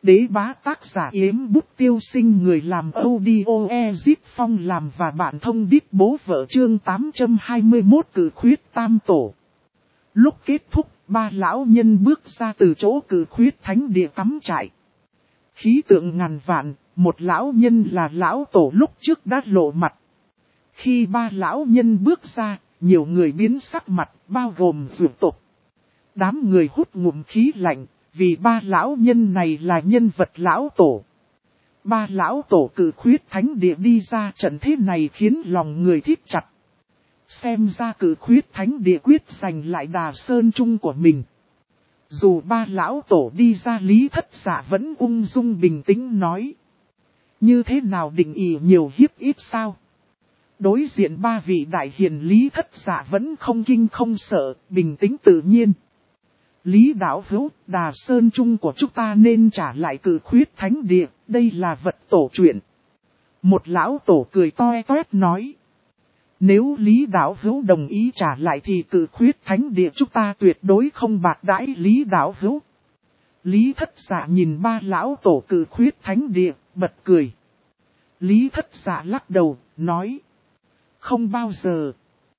đế bá tác giả Yếm Bút Tiêu Sinh, người làm audio Ezip Phong làm và bạn thông đít bố vợ chương 821 cử khuyết tam tổ. Lúc kết thúc, ba lão nhân bước ra từ chỗ cử khuyết thánh địa cắm trại. Khí tượng ngàn vạn, một lão nhân là lão tổ lúc trước đã lộ mặt. Khi ba lão nhân bước ra, nhiều người biến sắc mặt, bao gồm vượt tộc. Đám người hút ngụm khí lạnh, vì ba lão nhân này là nhân vật lão tổ. Ba lão tổ cử khuyết thánh địa đi ra, trận thế này khiến lòng người thít chặt. Xem ra cử khuyết thánh địa quyết giành lại Đà Sơn Trung của mình. Dù ba lão tổ đi ra, Lý Thất Dạ vẫn ung dung bình tĩnh nói. Như thế nào định ý nhiều hiếp ít sao? Đối diện ba vị đại hiền, Lý Thất Dạ vẫn không kinh không sợ, bình tĩnh tự nhiên. Lý đạo hữu, Đà Sơn Trung của chúng ta nên trả lại cử khuyết thánh địa, đây là vật tổ truyện. Một lão tổ cười toe toét nói. Nếu Lý đạo hữu đồng ý trả lại thì cử khuyết thánh địa chúng ta tuyệt đối không bạc đãi Lý đạo hữu. Lý Thất Dạ nhìn ba lão tổ cử khuyết thánh địa, bật cười. Lý Thất Dạ lắc đầu, nói. Không bao giờ.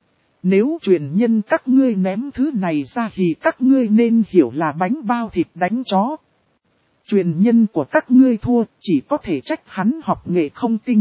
Nếu truyền nhân các ngươi ném thứ này ra thì các ngươi nên hiểu là bánh bao thịt đánh chó. Truyền nhân của các ngươi thua, chỉ có thể trách hắn học nghệ không tinh.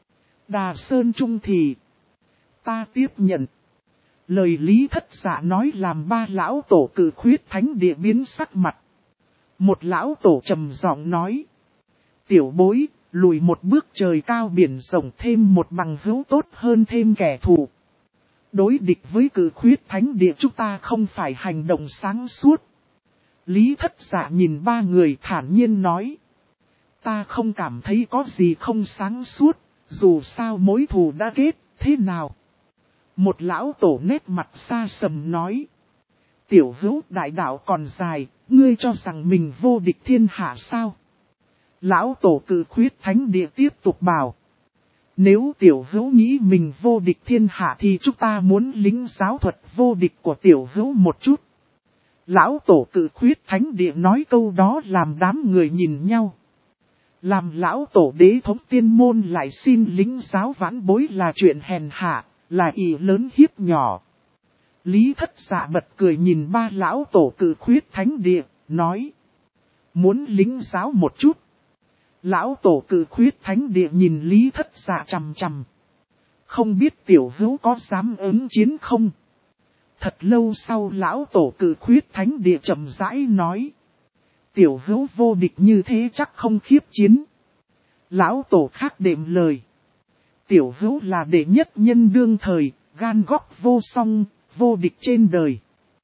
Đà Sơn Trung thì ta tiếp nhận. Lời Lý Thất Dạ nói làm ba lão tổ cử khuyết thánh địa biến sắc mặt. Một lão tổ trầm giọng nói. Tiểu bối, lùi một bước trời cao biển rộng, thêm một bằng hữu tốt hơn thêm kẻ thù. Đối địch với cử khuyết thánh địa chúng ta không phải hành động sáng suốt. Lý Thất Dạ nhìn ba người thản nhiên nói. Ta không cảm thấy có gì không sáng suốt, dù sao mối thù đã kết, thế nào? Một lão tổ nét mặt xa sầm nói. Tiểu hữu đại đạo còn dài, ngươi cho rằng mình vô địch thiên hạ sao? Lão tổ cử khuyết thánh địa tiếp tục bảo. Nếu tiểu hữu nghĩ mình vô địch thiên hạ thì chúng ta muốn lính giáo thuật vô địch của tiểu hữu một chút. Lão tổ cử khuyết thánh địa nói câu đó làm đám người nhìn nhau. Làm lão tổ đế thống tiên môn lại xin lính giáo vãn bối là chuyện hèn hạ, là ý lớn hiếp nhỏ. Lý Thất Dạ bật cười nhìn ba lão tổ cử khuyết thánh địa, nói. Muốn lính giáo một chút. Lão tổ cử khuyết thánh địa nhìn Lý Thất Dạ chằm chằm. Không biết tiểu hữu có dám ứng chiến không? Thật lâu sau lão tổ cử khuyết thánh địa chậm rãi nói. Tiểu hữu vô địch như thế chắc không khiếp chiến. Lão tổ khác đệm lời. Tiểu hữu là đệ nhất nhân đương thời, gan góc vô song, vô địch trên đời.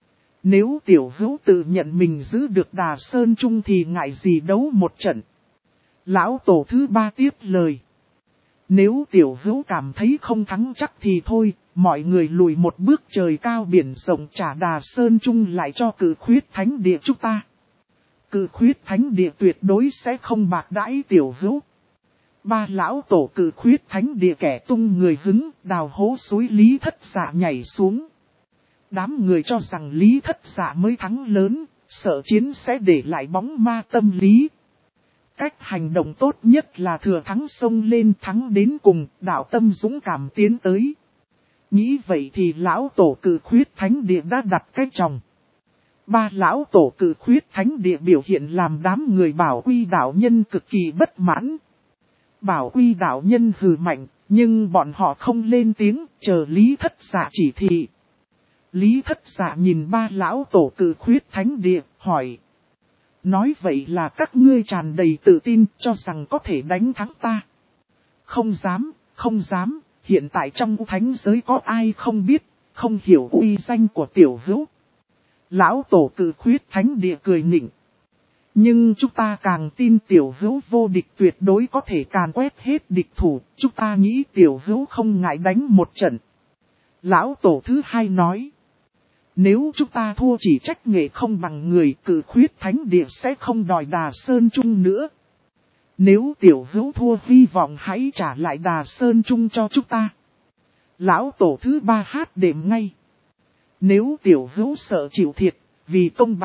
Nếu tiểu hữu tự nhận mình giữ được Đà Sơn Trung thì ngại gì đấu một trận. Lão tổ thứ ba tiếp lời. Nếu tiểu hữu cảm thấy không thắng chắc thì thôi, mọi người lùi một bước trời cao biển rộng trả Đà Sơn Trung lại cho cử khuyết thánh địa chúng ta. Cử khuyết thánh địa tuyệt đối sẽ không bạc đãi tiểu hữu. Ba lão tổ cử khuyết thánh địa kẻ tung người hứng, đào hố suối Lý Thất Dạ nhảy xuống. Đám người cho rằng Lý Thất Dạ mới thắng lớn, sợ chiến sẽ để lại bóng ma tâm lý. Cách hành động tốt nhất là thừa thắng xông lên thắng đến cùng, đạo tâm dũng cảm tiến tới. Nghĩ vậy thì lão tổ cử khuyết thánh địa đã đặt cái chồng. Ba lão tổ cử khuyết thánh địa biểu hiện làm đám người Bảo Quy đạo nhân cực kỳ bất mãn. Bảo Quy đạo nhân hừ mạnh, nhưng bọn họ không lên tiếng, chờ Lý Thất Dạ chỉ thị. Lý Thất Dạ nhìn ba lão tổ cử khuyết thánh địa, hỏi. Nói vậy là các ngươi tràn đầy tự tin cho rằng có thể đánh thắng ta. Không dám, không dám, hiện tại trong thánh giới có ai không biết, không hiểu uy danh của tiểu hữu. Lão tổ cử khuyết thánh địa cười nịnh. Nhưng chúng ta càng tin tiểu hữu vô địch tuyệt đối có thể càn quét hết địch thủ, chúng ta nghĩ tiểu hữu không ngại đánh một trận. Lão tổ thứ hai nói. Nếu chúng ta thua chỉ trách nghệ không bằng người, cử khuyết thánh địa sẽ không đòi Đà Sơn Trung nữa. Nếu tiểu hữu thua hy vọng hãy trả lại Đà Sơn Trung cho chúng ta. Lão tổ thứ ba hát đệm ngay. Nếu tiểu hữu sợ chịu thiệt, vì công bằng,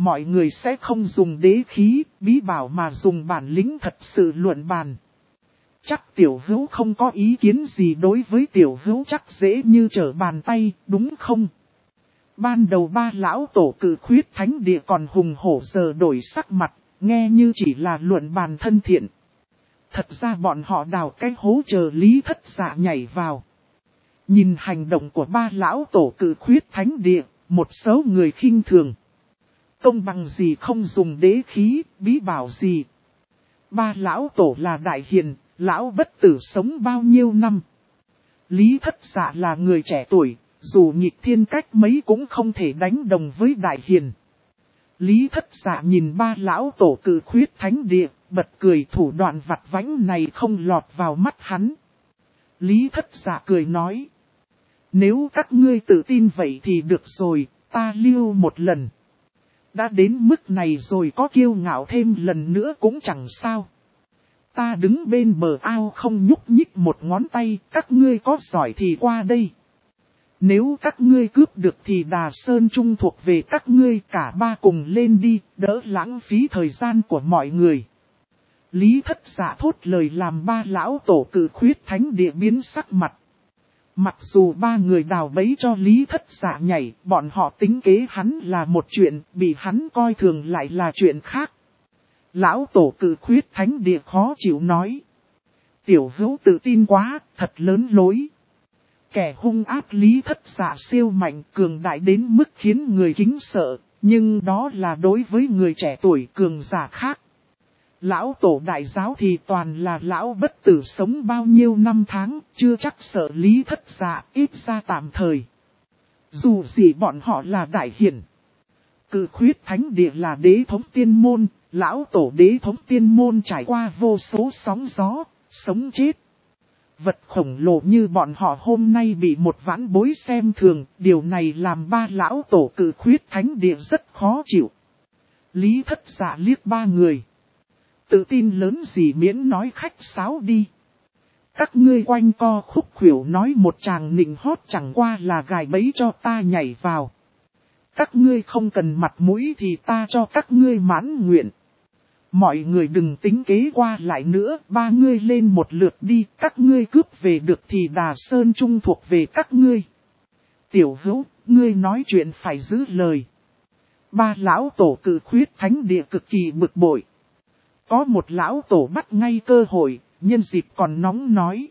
mọi người sẽ không dùng đế khí, bí bảo mà dùng bản lĩnh thật sự luận bàn. Chắc tiểu hữu không có ý kiến gì đối với tiểu hữu chắc dễ như trở bàn tay, đúng không? Ban đầu ba lão tổ cự khuyết thánh địa còn hùng hổ giờ đổi sắc mặt, nghe như chỉ là luận bàn thân thiện. Thật ra bọn họ đào cái hố chờ Lý Thất Dạ nhảy vào. Nhìn hành động của ba lão tổ cự khuyết thánh địa, một số người khinh thường. Công bằng gì không dùng đế khí, bí bảo gì. Ba lão tổ là đại hiền, lão bất tử sống bao nhiêu năm. Lý Thất Dạ là người trẻ tuổi, dù nghịch thiên cách mấy cũng không thể đánh đồng với đại hiền. Lý Thất Dạ nhìn ba lão tổ cự khuyết thánh địa, bật cười, thủ đoạn vặt vãnh này không lọt vào mắt hắn. Lý Thất Dạ cười nói. Nếu các ngươi tự tin vậy thì được rồi, ta lưu một lần. Đã đến mức này rồi có kiêu ngạo thêm lần nữa cũng chẳng sao. Ta đứng bên bờ ao không nhúc nhích một ngón tay, các ngươi có giỏi thì qua đây. Nếu các ngươi cướp được thì Đà Sơn Trung thuộc về các ngươi, cả ba cùng lên đi, đỡ lãng phí thời gian của mọi người. Lý Thất Dạ thốt lời làm ba lão tổ cự khuyết thánh địa biến sắc mặt. Mặc dù ba người đào bẫy cho Lý Thất Dạ nhảy, bọn họ tính kế hắn là một chuyện, bị hắn coi thường lại là chuyện khác. Lão tổ cự khuyết thánh địa khó chịu nói. Tiểu hữu tự tin quá, thật lớn lối. Kẻ hung ác Lý Thất Dạ siêu mạnh cường đại đến mức khiến người kính sợ, nhưng đó là đối với người trẻ tuổi cường giả khác. Lão tổ đại giáo thì toàn là lão bất tử sống bao nhiêu năm tháng, chưa chắc sợ Lý Thất Dạ, ít ra tạm thời. Dù gì bọn họ là đại hiển. Cự khuyết thánh địa là đế thống tiên môn, lão tổ đế thống tiên môn trải qua vô số sóng gió, sống chết. Vật khổng lồ như bọn họ hôm nay bị một vãn bối xem thường, điều này làm ba lão tổ cự khuyết thánh địa rất khó chịu. Lý Thất Dạ liếc ba người. Tự tin lớn gì miễn nói khách sáo đi. Các ngươi quanh co khúc khuỷu nói một tràng nịnh hót chẳng qua là gài bẫy cho ta nhảy vào. Các ngươi không cần mặt mũi thì ta cho các ngươi mãn nguyện. Mọi người đừng tính kế qua lại nữa, ba ngươi lên một lượt đi, các ngươi cướp về được thì Đà Sơn Trung thuộc về các ngươi. Tiểu hữu, ngươi nói chuyện phải giữ lời. Ba lão tổ cự khuyết thánh địa cực kỳ bực bội. Có một lão tổ bắt ngay cơ hội, nhân dịp còn nóng nói.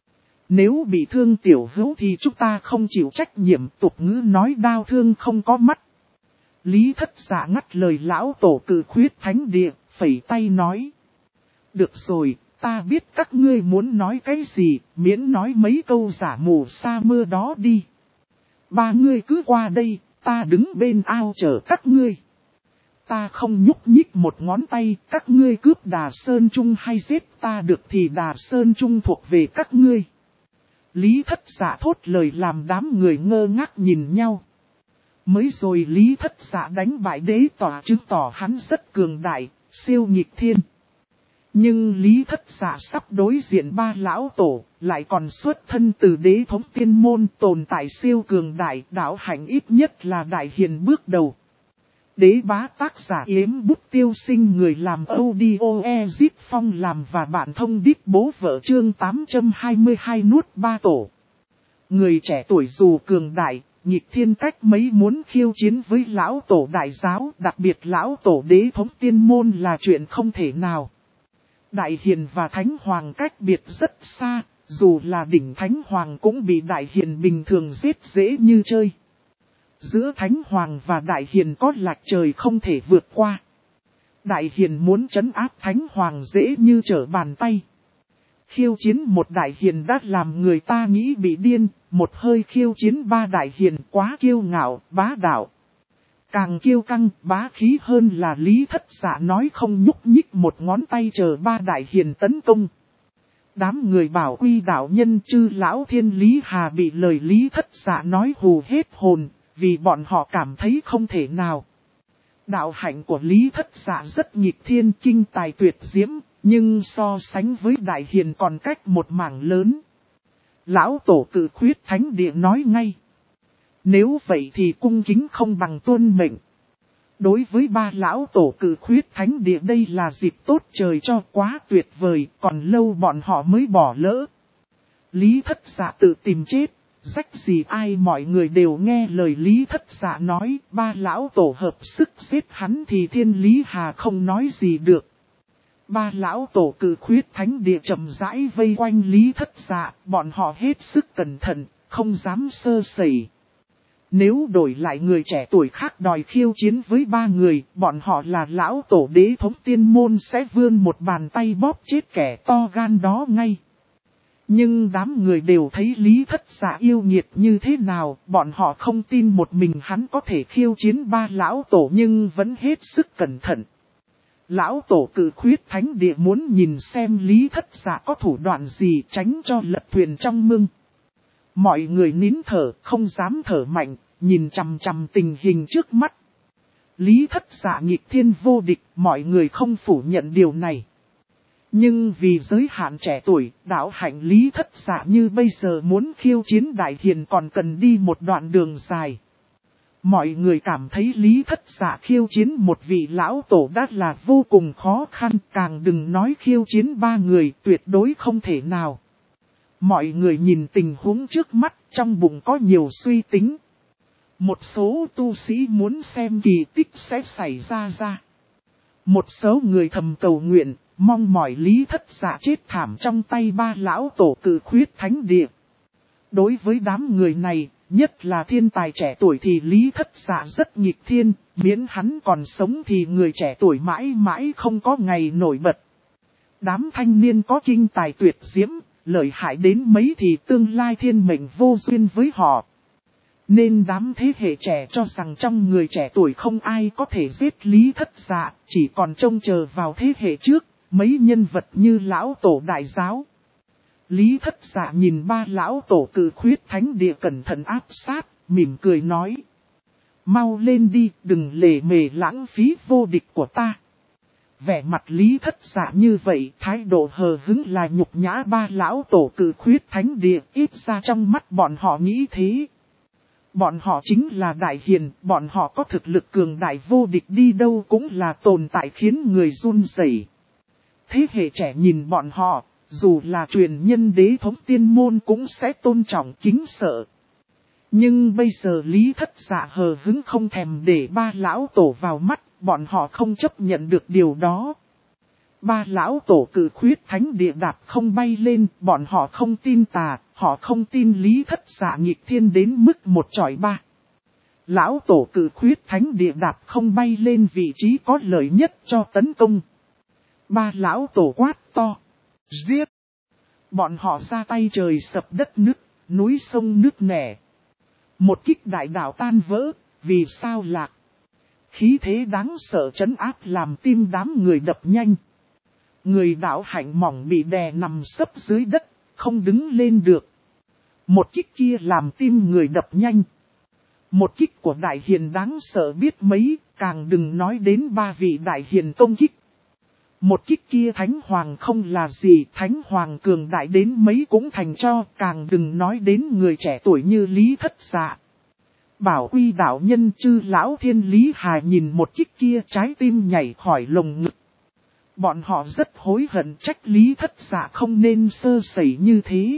Nếu bị thương tiểu hữu thì chúng ta không chịu trách nhiệm, tục ngữ nói đau thương không có mắt. Lý Thất Dạ ngắt lời lão tổ cự khuyết thánh địa, phẩy tay nói. Được rồi, ta biết các ngươi muốn nói cái gì, miễn nói mấy câu giả mù sa mưa đó đi. Ba ngươi cứ qua đây, ta đứng bên ao chờ các ngươi. Ta không nhúc nhích một ngón tay, các ngươi cướp Đà Sơn Trung hay giết ta được thì Đà Sơn Trung thuộc về các ngươi. Lý Thất Dạ thốt lời làm đám người ngơ ngác nhìn nhau. Mới rồi Lý Thất Dạ đánh bại đế tỏa chứng tỏ hắn rất cường đại, siêu nghịch thiên. Nhưng Lý Thất Dạ sắp đối diện ba lão tổ, lại còn xuất thân từ đế thống tiên môn tồn tại siêu cường đại, đạo hạnh ít nhất là đại hiền bước đầu. Đế bá tác giả Yếm Bút Tiêu Sinh, người làm audio Ezip Phong làm và bạn thông đít bố vợ chương 822 nuốt ba tổ. Người trẻ tuổi dù cường đại, nghịch thiên cách mấy muốn khiêu chiến với lão tổ đại giáo, đặc biệt lão tổ đế thống tiên môn là chuyện không thể nào. Đại hiền và thánh hoàng cách biệt rất xa, dù là đỉnh thánh hoàng cũng bị đại hiền bình thường giết dễ như chơi. Giữa thánh hoàng và đại hiền có lệch trời không thể vượt qua. Đại hiền muốn trấn áp thánh hoàng dễ như trở bàn tay. Khiêu chiến một đại hiền đã làm người ta nghĩ bị điên, một hơi khiêu chiến ba đại hiền quá kiêu ngạo, bá đạo. Càng kiêu căng, bá khí hơn là Lý Thất Dạ nói không nhúc nhích một ngón tay chờ ba đại hiền tấn công. Đám người bảo uy đạo nhân chư lão thiên Lý Hà bị lời Lý Thất Dạ nói hù hết hồn, vì bọn họ cảm thấy không thể nào. Đạo hạnh của Lý Thất Dạ rất nghịch thiên kinh tài tuyệt diễm, nhưng so sánh với đại hiền còn cách một mảng lớn. Lão tổ cự khuyết thánh địa nói ngay. Nếu vậy thì cung kính không bằng tuân mệnh. Đối với ba lão tổ cử khuyết thánh địa đây là dịp tốt trời cho quá tuyệt vời, còn lâu bọn họ mới bỏ lỡ. Lý Thất Dạ tự tìm chết, rách gì ai mọi người đều nghe lời Lý Thất Dạ nói, ba lão tổ hợp sức giết hắn thì Thiên Lý Hà không nói gì được. Ba lão tổ cử khuyết thánh địa chậm rãi vây quanh Lý Thất Dạ, bọn họ hết sức cẩn thận, không dám sơ sẩy. Nếu đổi lại người trẻ tuổi khác đòi khiêu chiến với ba người, bọn họ là lão tổ đế thống tiên môn sẽ vươn một bàn tay bóp chết kẻ to gan đó ngay. Nhưng đám người đều thấy Lý Thất Dạ yêu nghiệt như thế nào, bọn họ không tin một mình hắn có thể khiêu chiến ba lão tổ nhưng vẫn hết sức cẩn thận. Lão tổ cử khuyết thánh địa muốn nhìn xem Lý Thất Dạ có thủ đoạn gì tránh cho lật thuyền trong mương. Mọi người nín thở, không dám thở mạnh, nhìn chằm chằm tình hình trước mắt. Lý Thất Dạ nghịch thiên vô địch, mọi người không phủ nhận điều này. Nhưng vì giới hạn trẻ tuổi, đạo hạnh Lý Thất Dạ như bây giờ muốn khiêu chiến đại hiền còn cần đi một đoạn đường dài. Mọi người cảm thấy Lý Thất Dạ khiêu chiến một vị lão tổ đã là vô cùng khó khăn, càng đừng nói khiêu chiến ba người, tuyệt đối không thể nào. Mọi người nhìn tình huống trước mắt, trong bụng có nhiều suy tính. Một số tu sĩ muốn xem kỳ tích sẽ xảy ra. Một số người thầm cầu nguyện, mong mỏi Lý Thất Dạ chết thảm trong tay ba lão tổ cử khuyết thánh địa. Đối với đám người này, nhất là thiên tài trẻ tuổi thì Lý Thất Dạ rất nghịch thiên, miễn hắn còn sống thì người trẻ tuổi mãi mãi không có ngày nổi bật. Đám thanh niên có kinh tài tuyệt diễm, lợi hại đến mấy thì tương lai thiên mệnh vô duyên với họ. Nên đám thế hệ trẻ cho rằng trong người trẻ tuổi không ai có thể giết Lý Thất Dạ, chỉ còn trông chờ vào thế hệ trước, mấy nhân vật như lão tổ đại giáo. Lý Thất Dạ nhìn ba lão tổ cử khuyết thánh địa cẩn thận áp sát, mỉm cười nói. Mau lên đi, đừng lề mề lãng phí vô địch của ta. Vẻ mặt Lý Thất Dạ như vậy, thái độ hờ hững là nhục nhã ba lão tổ cử khuyết thánh địa, ít ra trong mắt bọn họ nghĩ thế. Bọn họ chính là đại hiền, bọn họ có thực lực cường đại vô địch đi đâu cũng là tồn tại khiến người run rẩy. Thế hệ trẻ nhìn bọn họ, dù là truyền nhân đế thống tiên môn cũng sẽ tôn trọng kính sợ. Nhưng bây giờ Lý Thất Dạ hờ hững không thèm để ba lão tổ vào mắt, bọn họ không chấp nhận được điều đó. Ba lão tổ cử khuyết thánh địa đạp không bay lên, bọn họ không tin tà, họ không tin Lý Thất Dạ nghịch thiên đến mức một chọi ba. Lão tổ cử khuyết thánh địa đạp không bay lên vị trí có lợi nhất cho tấn công. Ba lão tổ quát to, giết! Bọn họ ra tay trời sập đất nứt, núi sông nứt nẻ. Một kích đại đạo tan vỡ, vì sao lạc? Khí thế đáng sợ trấn áp làm tim đám người đập nhanh. Người đạo hạnh mỏng bị đè nằm sấp dưới đất, không đứng lên được. Một kích kia làm tim người đập nhanh. Một kích của đại hiền đáng sợ biết mấy, càng đừng nói đến ba vị đại hiền công kích. Một kích kia thánh hoàng không là gì, thánh hoàng cường đại đến mấy cũng thành cho, càng đừng nói đến người trẻ tuổi như Lý Thất Dạ. Bảo Quy đạo nhân chư lão Thiên Lý Hà nhìn một kích kia trái tim nhảy khỏi lồng ngực. Bọn họ rất hối hận trách Lý Thất Dạ không nên sơ sẩy như thế.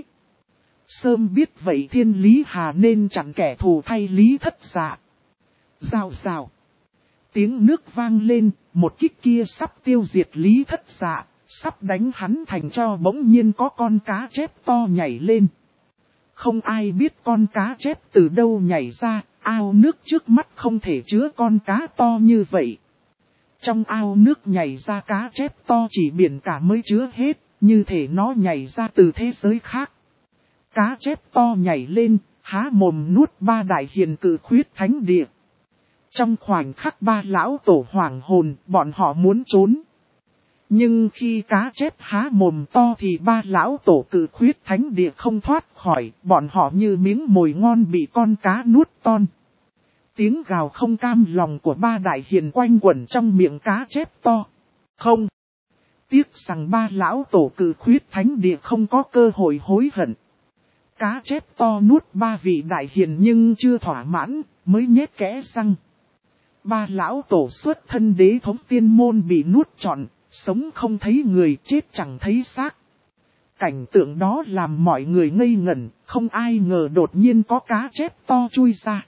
Sớm biết vậy Thiên Lý Hà nên chặn kẻ thù thay Lý Thất Dạ. Rào rào. Tiếng nước vang lên, một kích kia sắp tiêu diệt Lý Thất Dạ, sắp đánh hắn thành cho bỗng nhiên có con cá chép to nhảy lên. Không ai biết con cá chép từ đâu nhảy ra, ao nước trước mắt không thể chứa con cá to như vậy. Trong ao nước nhảy ra cá chép to chỉ biển cả mới chứa hết, như thể nó nhảy ra từ thế giới khác. Cá chép to nhảy lên, há mồm nuốt ba đại hiền cử khuyết thánh địa. Trong khoảnh khắc ba lão tổ hoảng hồn, bọn họ muốn trốn. Nhưng khi cá chép há mồm to thì ba lão tổ cử khuyết thánh địa không thoát khỏi, bọn họ như miếng mồi ngon bị con cá nuốt ton. Tiếng gào không cam lòng của ba đại hiền quanh quẩn trong miệng cá chép to. Không! Tiếc rằng ba lão tổ cử khuyết thánh địa không có cơ hội hối hận. Cá chép to nuốt ba vị đại hiền nhưng chưa thỏa mãn, mới nhét kẽ răng. ba lão tổ xuất thân đế thống tiên môn bị nuốt trọn, sống không thấy người, chết chẳng thấy xác. Cảnh tượng đó làm mọi người ngây ngẩn, không ai ngờ đột nhiên có cá chép to chui ra.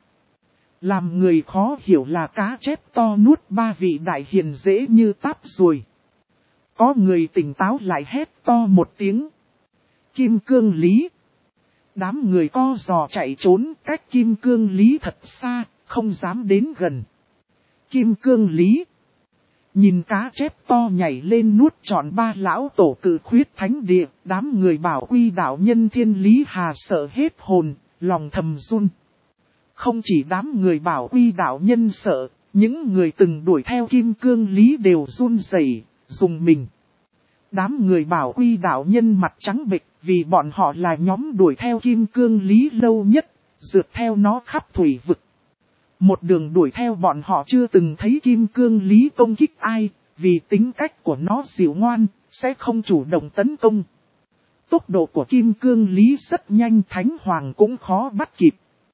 Làm người khó hiểu là cá chép to nuốt ba vị đại hiền dễ như táp ruồi. Có người tỉnh táo lại hét to một tiếng. Kim Cương Lý. Đám người co giò chạy trốn, cách Kim Cương Lý thật xa, không dám đến gần. Kim Cương Lý. Nhìn cá chép to nhảy lên nuốt trọn ba lão tổ cự khuyết thánh địa, đám người bảo quy đạo nhân Thiên Lý Hà sợ hết hồn, lòng thầm run. Không chỉ đám người bảo quy đạo nhân sợ, những người từng đuổi theo Kim Cương Lý đều run rẩy, dùng mình. Đám người bảo quy đạo nhân mặt trắng bệch vì bọn họ là nhóm đuổi theo Kim Cương Lý lâu nhất, rượt theo nó khắp thủy vực. Một đường đuổi theo bọn họ chưa từng thấy Kim Cương Lý công kích ai, vì tính cách của nó dịu ngoan, sẽ không chủ động tấn công. Tốc độ của Kim Cương Lý rất nhanh, Thánh Hoàng cũng khó bắt kịp.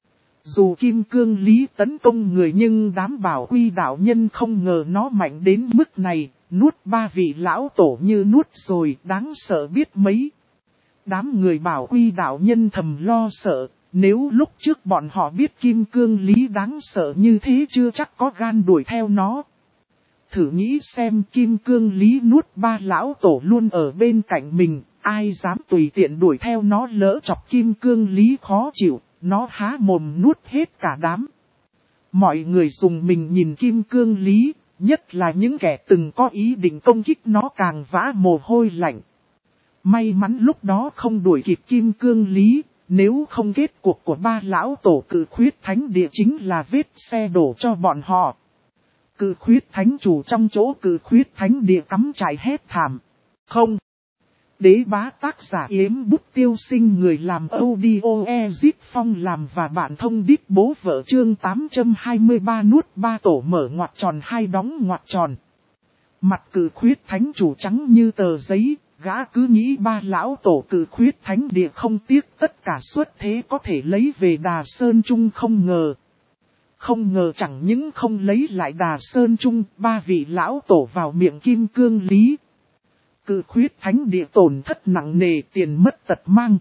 Dù Kim Cương Lý tấn công người nhưng đám bảo quy đạo nhân không ngờ nó mạnh đến mức này, nuốt ba vị lão tổ như nuốt rồi, đáng sợ biết mấy. Đám người bảo quy đạo nhân thầm lo sợ, nếu lúc trước bọn họ biết Kim Cương Lý đáng sợ như thế chưa chắc có gan đuổi theo nó. Thử nghĩ xem, Kim Cương Lý nuốt ba lão tổ luôn ở bên cạnh mình, ai dám tùy tiện đuổi theo nó, lỡ chọc Kim Cương Lý khó chịu, nó há mồm nuốt hết cả đám. Mọi người dùng mình nhìn Kim Cương Lý, nhất là những kẻ từng có ý định công kích nó càng vã mồ hôi lạnh. May mắn lúc đó không đuổi kịp Kim Cương Lý, nếu không kết cuộc của ba lão tổ cự khuyết thánh địa chính là vết xe đổ cho bọn họ. Cự khuyết thánh chủ trong chỗ cự khuyết thánh địa cắm trại hét thảm. Không. Đế bá tác giả Yếm Bút Tiêu Sinh, người làm audio Ezip Phong làm và bạn thông đít bố vợ, chương 823 nuốt ba tổ mở ngoặc tròn hai đóng ngoặc tròn. Mặt cự khuyết thánh chủ trắng như tờ giấy, gã cứ nghĩ ba lão tổ cự khuyết thánh địa không tiếc tất cả xuất thế có thể lấy về Đà Sơn Trung, không ngờ. Không ngờ chẳng những không lấy lại Đà Sơn Trung, ba vị lão tổ vào miệng Kim Cương Lý. Cự khuyết thánh địa tổn thất nặng nề, tiền mất tật mang.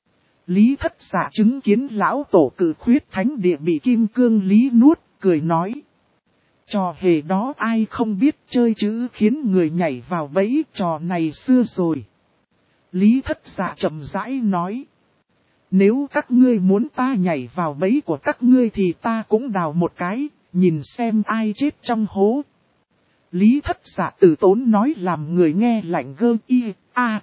Lý Thất Dạ chứng kiến lão tổ cự khuyết thánh địa bị Kim Cương Lý nuốt, cười nói. Trò hề đó ai không biết chơi chứ, khiến người nhảy vào bẫy, trò này xưa rồi. Lý Thất Dạ chậm rãi nói. Nếu các ngươi muốn ta nhảy vào bẫy của các ngươi thì ta cũng đào một cái, nhìn xem ai chết trong hố. Lý Thất Dạ từ tốn nói làm người nghe lạnh gơ y, a.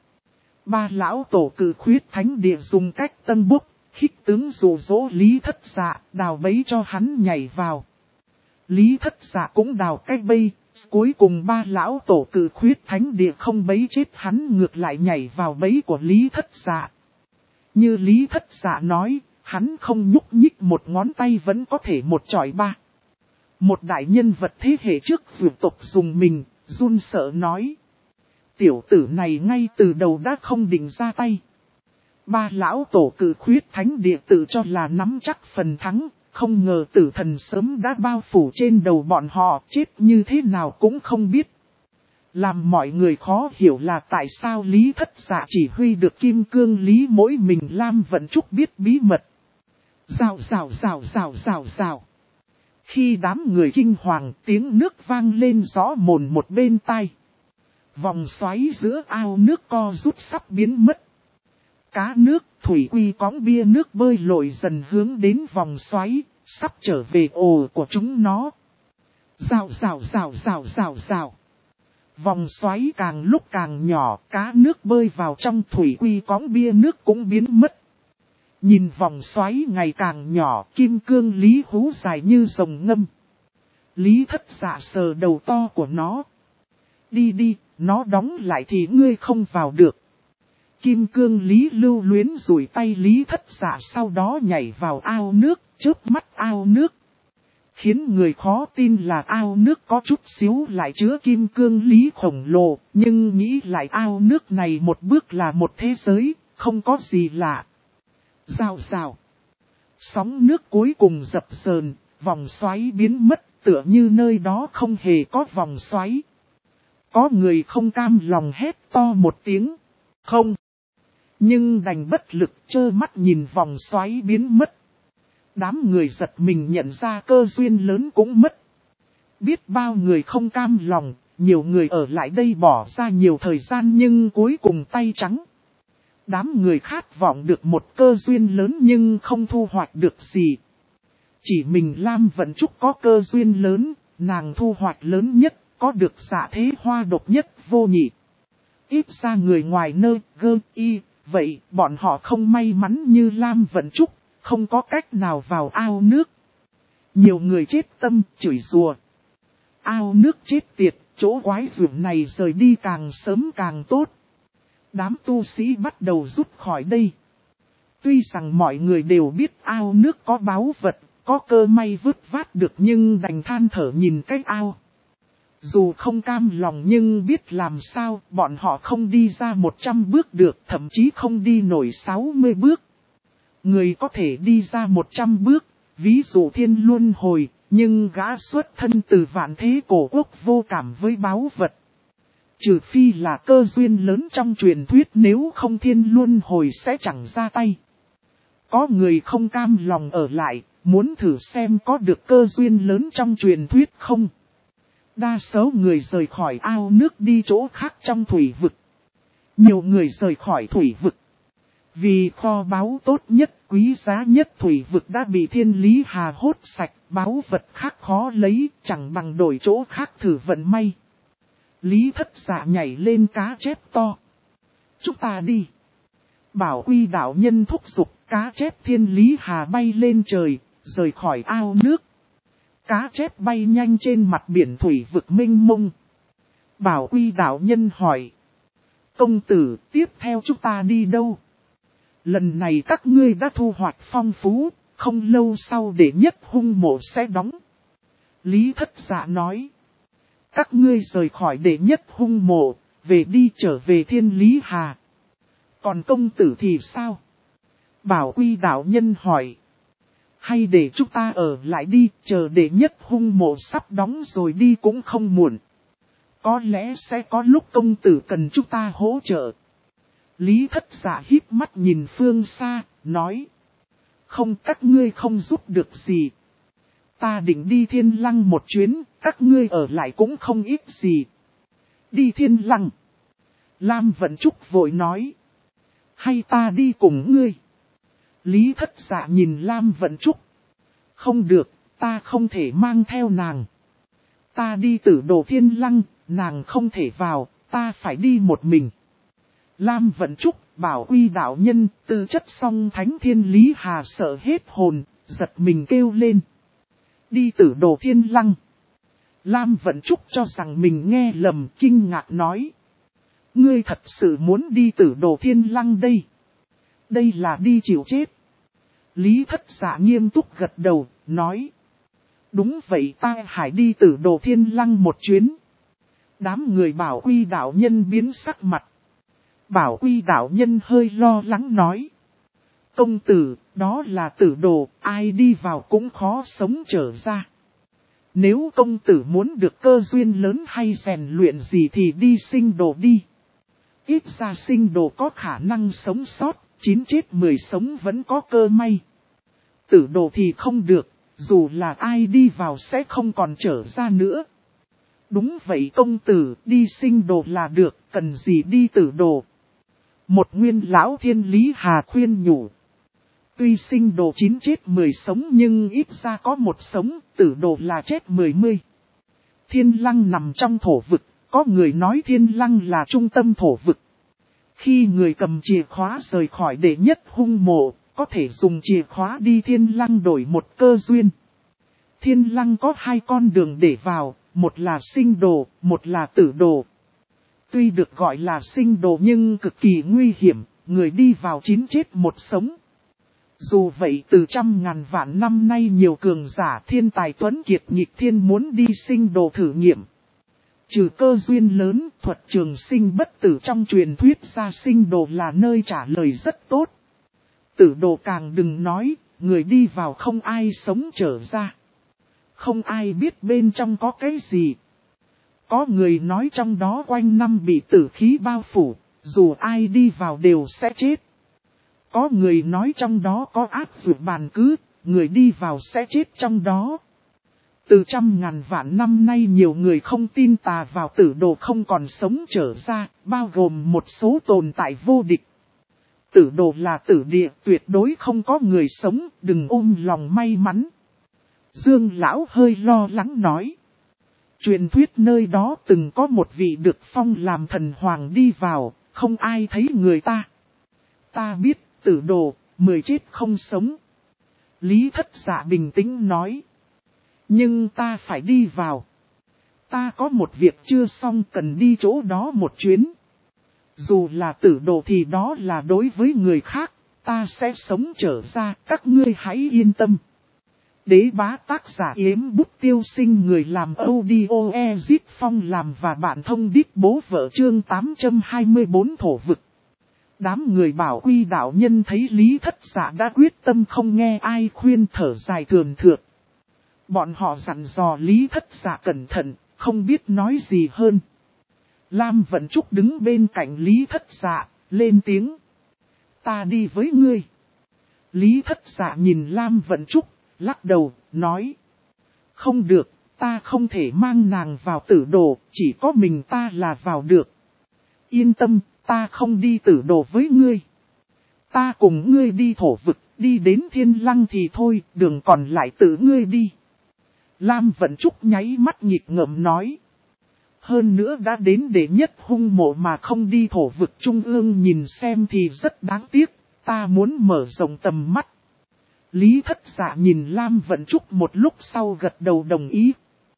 Ba lão tổ cự khuyết thánh địa dùng cách tân bốc, khích tướng dụ dỗ Lý Thất Dạ, đào bẫy cho hắn nhảy vào. Lý Thất Dạ cũng đào cái bẫy, cuối cùng ba lão tổ cự khuyết thánh địa không bẫy chết hắn, ngược lại nhảy vào bẫy của Lý Thất Dạ. Như Lý Thất Dạ nói, hắn không nhúc nhích một ngón tay vẫn có thể một chọi ba. Một đại nhân vật thế hệ trước vượt tộc dùng mình, run sợ nói. Tiểu tử này ngay từ đầu đã không định ra tay. Ba lão tổ cự khuyết thánh địa tự cho là nắm chắc phần thắng, không ngờ tử thần sớm đã bao phủ trên đầu bọn họ, chết như thế nào cũng không biết. Làm mọi người khó hiểu là tại sao Lý Thất Dạ chỉ huy được Kim Cương Lý, mỗi mình Lam Vận Trúc biết bí mật. Rào rào rào rào rào rào. Khi đám người kinh hoàng, tiếng nước vang lên rõ mồn một bên tai. Vòng xoáy giữa ao nước co rút sắp biến mất. Cá nước, thủy quy cõng bia nước bơi lội dần hướng đến vòng xoáy, sắp trở về ổ của chúng nó. Rào rào rào rào rào rào. Vòng xoáy càng lúc càng nhỏ, cá nước bơi vào trong thủy quy cõng bia nước cũng biến mất. Nhìn vòng xoáy ngày càng nhỏ, Kim Cương Lý hú dài như rồng ngâm. Lý Thất Dạ sờ đầu to của nó. Đi đi, nó đóng lại thì ngươi không vào được. Kim Cương Lý lưu luyến rủi tay Lý Thất Dạ, sau đó nhảy vào ao nước, chớp mắt ao nước. Khiến người khó tin là ao nước có chút xíu lại chứa Kim Cương Lý khổng lồ, nhưng nghĩ lại ao nước này một bước là một thế giới, không có gì lạ. Rào rào. Sóng nước cuối cùng dập dờn, vòng xoáy biến mất, tựa như nơi đó không hề có vòng xoáy. Có người không cam lòng hét to một tiếng, không. Nhưng đành bất lực trơ mắt nhìn vòng xoáy biến mất. Đám người giật mình nhận ra cơ duyên lớn cũng mất. Biết bao người không cam lòng, nhiều người ở lại đây bỏ ra nhiều thời gian nhưng cuối cùng tay trắng. Đám người khát vọng được một cơ duyên lớn nhưng không thu hoạch được gì. Chỉ mình Lam Vận Trúc có cơ duyên lớn, nàng thu hoạch lớn nhất, có được dạ thế hoa độc nhất vô nhị. Ít ra người ngoài nơi gơ y, vậy bọn họ không may mắn như Lam Vận Trúc, không có cách nào vào ao nước. Nhiều người chết tâm, chửi rủa. Ao nước chết tiệt, chỗ quái dưỡng này rời đi càng sớm càng tốt. Đám tu sĩ bắt đầu rút khỏi đây. Tuy rằng mọi người đều biết ao nước có báu vật, có cơ may vứt vát được nhưng đành than thở nhìn cái ao. Dù không cam lòng nhưng biết làm sao, bọn họ không đi ra 100 bước được, thậm chí không đi nổi 60 bước. Người có thể đi ra 100 bước, ví dụ Thiên Luân Hồi, nhưng gã xuất thân từ vạn thế cổ quốc vô cảm với báu vật. Trừ phi là cơ duyên lớn trong truyền thuyết, nếu không Thiên Luân Hồi sẽ chẳng ra tay. Có người không cam lòng ở lại, muốn thử xem có được cơ duyên lớn trong truyền thuyết không. Đa số người rời khỏi ao nước đi chỗ khác trong thủy vực. Nhiều người rời khỏi thủy vực. Vì kho báu tốt nhất, quý giá nhất thủy vực đã bị Thiên Lý Hà hốt sạch, báu vật khác khó lấy, chẳng bằng đổi chỗ khác thử vận may. Lý Thất Dạ nhảy lên cá chép to. Chúng ta đi. Bảo Quy đạo nhân thúc giục, cá chép Thiên Lý Hà bay lên trời, rời khỏi ao nước. Cá chép bay nhanh trên mặt biển thủy vực mênh mông. Bảo Quy đạo nhân hỏi. Công tử, tiếp theo chúng ta đi đâu? Lần này các ngươi đã thu hoạch phong phú, không lâu sau đệ nhất hung mộ sẽ đóng. Lý Thất Dạ nói. Các ngươi rời khỏi đệ nhất hung mộ, về đi trở về Thiên Lý Hà. Còn công tử thì sao? Bảo Quy đạo nhân hỏi. Hay để chúng ta ở lại đi, chờ đệ nhất hung mộ sắp đóng rồi đi cũng không muộn. Có lẽ sẽ có lúc công tử cần chúng ta hỗ trợ. Lý Thất Dạ híp mắt nhìn phương xa, nói. Không, các ngươi không giúp được gì. Ta định đi Thiên Lăng một chuyến, các ngươi ở lại cũng không ít gì. Đi Thiên Lăng. Lam Vận Trúc vội nói. Hay ta đi cùng ngươi? Lý Thất Dạ nhìn Lam Vận Trúc. Không được, ta không thể mang theo nàng. Ta đi Tử Đồ Thiên Lăng, nàng không thể vào, ta phải đi một mình. Lam Vận Trúc, Bảo Quy đạo nhân, tư chất song thánh Thiên Lý Hà sợ hết hồn, giật mình kêu lên. Đi Tử Đồ Thiên Lăng. Lam Vận Trúc cho rằng mình nghe lầm, kinh ngạc nói. Ngươi thật sự muốn đi Tử Đồ Thiên Lăng đây? Đây là đi chịu chết. Lý Thất Dạ nghiêm túc gật đầu, nói. Đúng vậy, ta phải đi Tử Đồ Thiên Lăng một chuyến. Đám người Bảo Quy đạo nhân biến sắc mặt. Bảo Quy đạo nhân hơi lo lắng nói. Công tử, đó là tử đồ, ai đi vào cũng khó sống trở ra. Nếu công tử muốn được cơ duyên lớn hay rèn luyện gì thì đi sinh đồ đi. Ít ra sinh đồ có khả năng sống sót, 9 chết 10 sống vẫn có cơ may. Tử đồ thì không được, dù là ai đi vào sẽ không còn trở ra nữa. Đúng vậy công tử, đi sinh đồ là được, cần gì đi tử đồ. Một nguyên lão Thiên Lý Hà khuyên nhủ. Tuy sinh đồ 9 chết 10 sống nhưng ít ra có một sống, tử đồ là chết 10. Thiên Lăng nằm trong thổ vực, có người nói Thiên Lăng là trung tâm thổ vực. Khi người cầm chìa khóa rời khỏi đệ nhất hung mộ, có thể dùng chìa khóa đi Thiên Lăng đổi một cơ duyên. Thiên Lăng có 2 con đường để vào, một là sinh đồ, một là tử đồ. Tuy được gọi là sinh đồ nhưng cực kỳ nguy hiểm, người đi vào 9 chết 1 sống. Dù vậy từ trăm ngàn vạn năm nay nhiều cường giả thiên tài tuấn kiệt nghịch thiên muốn đi sinh đồ thử nghiệm. Trừ cơ duyên lớn, thuật trường sinh bất tử trong truyền thuyết ra sinh đồ là nơi trả lời rất tốt. Tử đồ càng đừng nói, người đi vào không ai sống trở ra. Không ai biết bên trong có cái gì. Có người nói trong đó quanh năm bị tử khí bao phủ, dù ai đi vào đều sẽ chết. Có người nói trong đó có áp dụng bàn cứ, người đi vào sẽ chết trong đó. Từ trăm ngàn vạn năm nay nhiều người không tin tà vào tử đồ không còn sống trở ra, bao gồm một số tồn tại vô địch. Tử đồ là tử địa, tuyệt đối không có người sống, đừng ôm lòng may mắn. Dương lão hơi lo lắng nói. Truyền thuyết nơi đó từng có một vị được phong làm thần hoàng đi vào, không ai thấy người ta. Ta biết, tử đồ, 10 chết không sống. Lý Thất Dạ bình tĩnh nói. Nhưng ta phải đi vào. Ta có một việc chưa xong cần đi chỗ đó một chuyến. Dù là tử đồ thì đó là đối với người khác, ta sẽ sống trở ra, các ngươi hãy yên tâm. Đế bá tác giả Yếm Bút Tiêu Sinh, người làm audio Ezit Phong làm và bạn thông đít bố vợ chương 824 thổ vực. Đám người Bảo Quy đạo nhân thấy Lý Thất Dạ đã quyết tâm không nghe ai khuyên, thở dài thườn thượt. Bọn họ dặn dò Lý Thất Dạ cẩn thận, không biết nói gì hơn. Lam Vận Trúc đứng bên cạnh Lý Thất Dạ, lên tiếng. Ta đi với ngươi. Lý Thất Dạ nhìn Lam Vận Trúc, lắc đầu, nói. Không được, ta không thể mang nàng vào tử đồ, chỉ có mình ta là vào được. Yên tâm, ta không đi tử đồ với ngươi. Ta cùng ngươi đi thổ vực, đi đến Thiên Lăng thì thôi, đường còn lại tự ngươi đi. Lam Vận Trúc nháy mắt nhịp ngợm nói. Hơn nữa đã đến đệ nhất hung mộ mà không đi thổ vực trung ương nhìn xem thì rất đáng tiếc, ta muốn mở rộng tầm mắt. Lý Thất Dạ nhìn Lam Vận Trúc một lúc sau gật đầu đồng ý.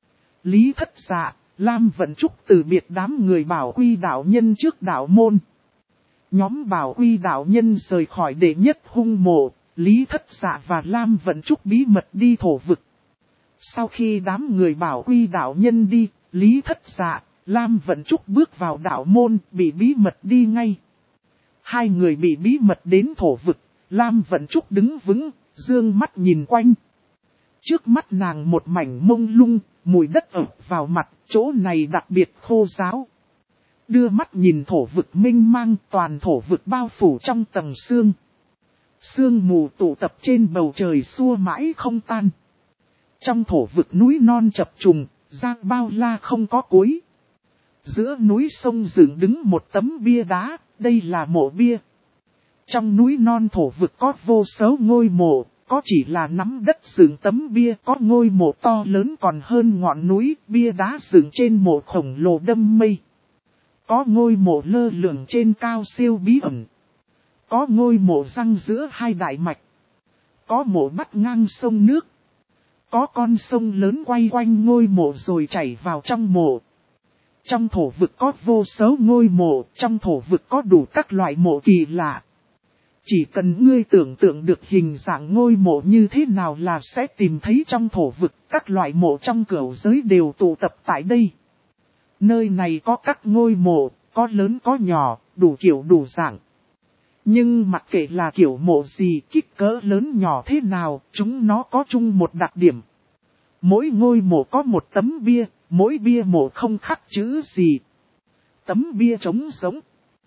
Lý Thất Dạ, Lam Vận Trúc từ biệt đám người Bảo Quy đạo nhân trước đạo môn. Nhóm Bảo Quy đạo nhân rời khỏi đệ nhất hung mộ, Lý Thất Dạ và Lam Vận Trúc bí mật đi thổ vực. Sau khi đám người Bảo Quy đạo nhân đi, Lý Thất Dạ, Lam Vận Trúc bước vào đạo môn, bị bí mật đi ngay. Hai người bị bí mật đến thổ vực, Lam Vận Trúc đứng vững, dương mắt nhìn quanh. Trước mắt nàng một mảnh mông lung, mùi đất ập vào mặt, chỗ này đặc biệt khô ráo. Đưa mắt nhìn thổ vực mênh mang, toàn thổ vực bao phủ trong tầng sương. Sương mù tụ tập trên bầu trời xua mãi không tan. Trong thổ vực núi non chập trùng, giang bao la không có cuối. Giữa núi sông dựng đứng một tấm bia đá, đây là mộ bia. Trong núi non thổ vực có vô số ngôi mộ, có chỉ là nắm đất dựng tấm bia, có ngôi mộ to lớn còn hơn ngọn núi, bia đá dựng trên mộ khổng lồ đâm mây. Có ngôi mộ lơ lửng trên cao siêu bí ẩn. Có ngôi mộ răng giữa hai đại mạch. Có mộ bắt ngang sông nước. Có con sông lớn quay quanh ngôi mộ rồi chảy vào trong mộ. Trong thổ vực có vô số ngôi mộ, trong thổ vực có đủ các loại mộ kỳ lạ. Chỉ cần ngươi tưởng tượng được hình dạng ngôi mộ như thế nào là sẽ tìm thấy trong thổ vực, các loại mộ trong cửu giới đều tụ tập tại đây. Nơi này có các ngôi mộ, có lớn có nhỏ, đủ kiểu đủ dạng. Nhưng mặc kệ là kiểu mộ gì, kích cỡ lớn nhỏ thế nào, chúng nó có chung một đặc điểm. Mỗi ngôi mộ có một tấm bia, mỗi bia mộ không khắc chữ gì. Tấm bia trống giống.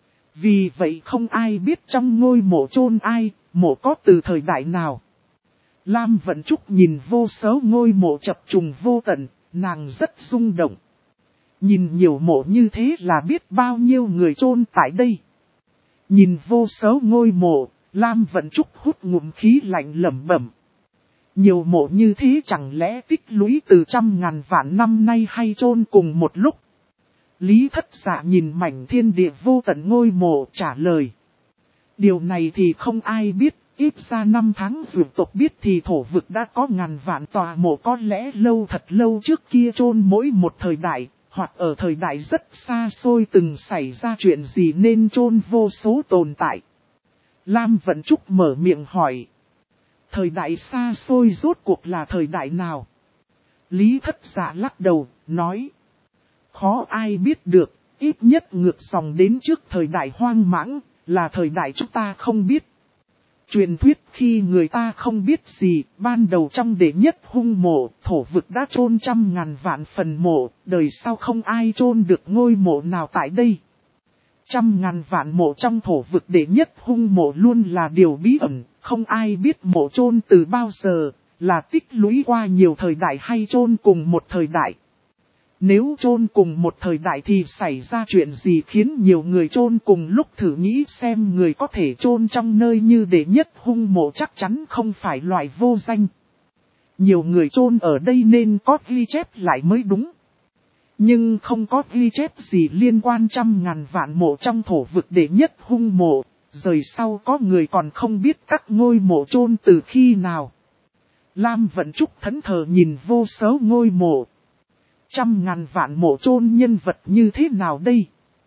Vì vậy không ai biết trong ngôi mộ chôn ai, mộ có từ thời đại nào. Lam Vận Trúc nhìn vô số ngôi mộ chập trùng vô tận, nàng rất rung động. Nhìn nhiều mộ như thế là biết bao nhiêu người chôn tại đây. Nhìn vô số ngôi mộ, Lam Vận Trúc hút ngụm khí lạnh lẩm bẩm. Nhiều mộ như thế chẳng lẽ tích lũy từ trăm ngàn vạn năm nay hay chôn cùng một lúc. Lý Thất Dạ nhìn mảnh thiên địa vô tận ngôi mộ trả lời. Điều này thì không ai biết, ít ra 5 tháng vượt tộc biết thì thổ vực đã có ngàn vạn tòa mộ có lẽ lâu thật lâu trước kia chôn mỗi một thời đại, hoặc ở thời đại rất xa xôi từng xảy ra chuyện gì nên chôn vô số tồn tại. Lam Vận Trúc mở miệng hỏi. Thời đại xa xôi rốt cuộc là thời đại nào? Lý Thất Dạ lắc đầu, nói. Khó ai biết được, ít nhất ngược dòng đến trước thời đại hoang mãng, là thời đại chúng ta không biết. Truyền thuyết khi người ta không biết gì, ban đầu trong đệ nhất hung mộ, thổ vực đã chôn 100.000 vạn phần mộ, đời sau không ai chôn được ngôi mộ nào tại đây. 100.000 vạn mộ trong thổ vực đệ nhất hung mộ luôn là điều bí ẩn, không ai biết mộ chôn từ bao giờ, là tích lũy qua nhiều thời đại hay chôn cùng một thời đại. Nếu chôn cùng một thời đại thì xảy ra chuyện gì khiến nhiều người chôn cùng lúc, thử nghĩ xem, người có thể chôn trong nơi như đệ nhất hung mộ chắc chắn không phải loại vô danh. Nhiều người chôn ở đây nên có ghi chép lại mới đúng. Nhưng không có ghi chép gì liên quan 100.000 vạn mộ trong thổ vực đệ nhất hung mộ, rời sau có người còn không biết các ngôi mộ chôn từ khi nào. Lam Vận Trúc thẫn thờ nhìn vô số ngôi mộ. 100.000 vạn mộ chôn nhân vật như thế nào đây?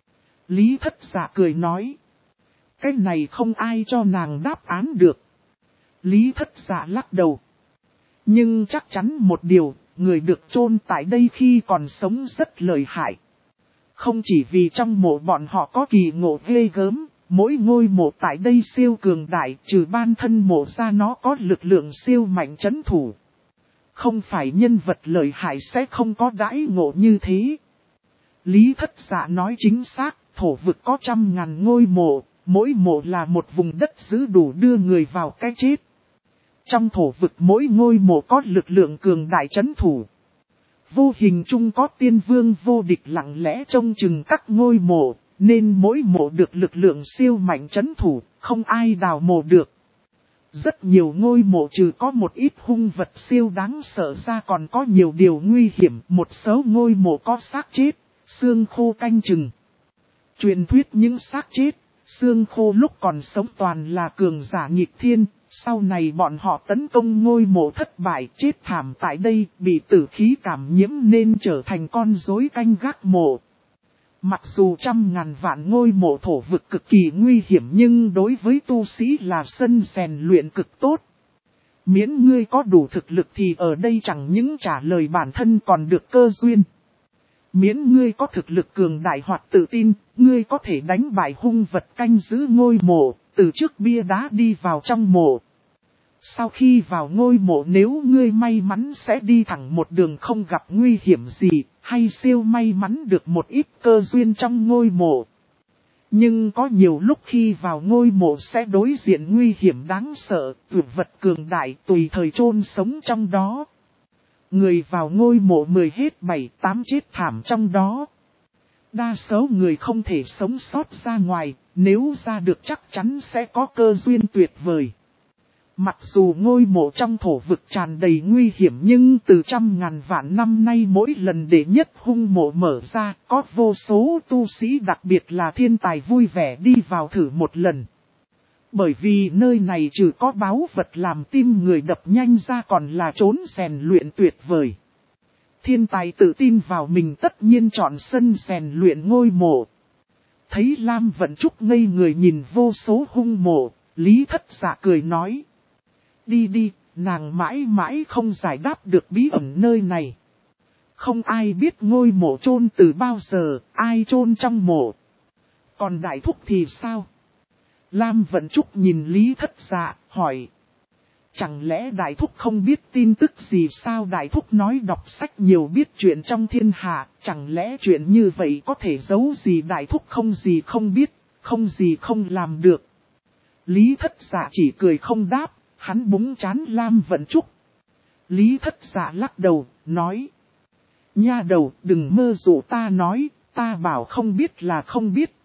Lý Thất Dạ cười nói. Cái này không ai cho nàng đáp án được. Lý Thất Dạ lắc đầu. Nhưng chắc chắn một điều, người được chôn tại đây khi còn sống rất lợi hại. Không chỉ vì trong mộ bọn họ có kỳ ngộ ghê gớm, mỗi ngôi mộ tại đây siêu cường đại, trừ ban thân mộ ra nó có lực lượng siêu mạnh trấn thủ. Không phải nhân vật lợi hại sẽ không có đãi ngộ như thế. Lý Thất Dạ nói chính xác, thổ vực có 100.000 ngôi mộ, mỗi mộ là một vùng đất giữ đủ đưa người vào cái chết. Trong thổ vực mỗi ngôi mộ có lực lượng cường đại trấn thủ. Vô hình chung có tiên vương vô địch lặng lẽ trông chừng các ngôi mộ, nên mỗi mộ được lực lượng siêu mạnh trấn thủ, không ai đào mộ được. Rất nhiều ngôi mộ trừ có một ít hung vật siêu đáng sợ ra còn có nhiều điều nguy hiểm, một số ngôi mộ có xác chết, xương khô canh chừng. Truyền thuyết những xác chết, xương khô lúc còn sống toàn là cường giả nghịch thiên, sau này bọn họ tấn công ngôi mộ thất bại chết thảm tại đây, bị tử khí cảm nhiễm nên trở thành con rối canh gác mộ. Mặc dù 100.000 vạn ngôi mộ thổ vực cực kỳ nguy hiểm nhưng đối với tu sĩ là sân rèn luyện cực tốt. Miễn ngươi có đủ thực lực thì ở đây chẳng những trả lời bản thân còn được cơ duyên. Miễn ngươi có thực lực cường đại hoặc tự tin, ngươi có thể đánh bại hung vật canh giữ ngôi mộ, từ trước bia đá đi vào trong mộ. Sau khi vào ngôi mộ nếu ngươi may mắn sẽ đi thẳng một đường không gặp nguy hiểm gì, hay siêu may mắn được một ít cơ duyên trong ngôi mộ. Nhưng có nhiều lúc khi vào ngôi mộ sẽ đối diện nguy hiểm đáng sợ, vật cường đại tùy thời chôn sống trong đó. Người vào ngôi mộ 10 hết 7-8 chết thảm trong đó. Đa số người không thể sống sót ra ngoài, nếu ra được chắc chắn sẽ có cơ duyên tuyệt vời. Mặc dù ngôi mộ trong thổ vực tràn đầy nguy hiểm nhưng từ 100.000 vạn năm nay mỗi lần đệ nhất hung mộ mở ra có vô số tu sĩ đặc biệt là thiên tài vui vẻ đi vào thử một lần. Bởi vì nơi này trừ có báu vật làm tim người đập nhanh ra còn là trốn rèn luyện tuyệt vời. Thiên tài tự tin vào mình tất nhiên chọn sân rèn luyện ngôi mộ. Thấy Lam Vận Trúc ngây người nhìn vô số hung mộ, Lý Thất Dạ cười nói. Đi đi, nàng mãi mãi không giải đáp được bí ẩn nơi này. Không ai biết ngôi mộ chôn từ bao giờ, ai chôn trong mộ. Còn đại thúc thì sao? Lam Vận Trúc nhìn Lý Thất Dạ, hỏi. Chẳng lẽ đại thúc không biết tin tức gì sao? Đại thúc nói đọc sách nhiều biết chuyện trong thiên hạ, chẳng lẽ chuyện như vậy có thể giấu gì? Đại thúc không gì không biết, không gì không làm được. Lý Thất Dạ chỉ cười không đáp, hắn búng trán Lam Vận Trúc. Lý Thất Dạ lắc đầu, nói. Nha đầu, đừng mơ dụ ta nói, ta bảo không biết là không biết.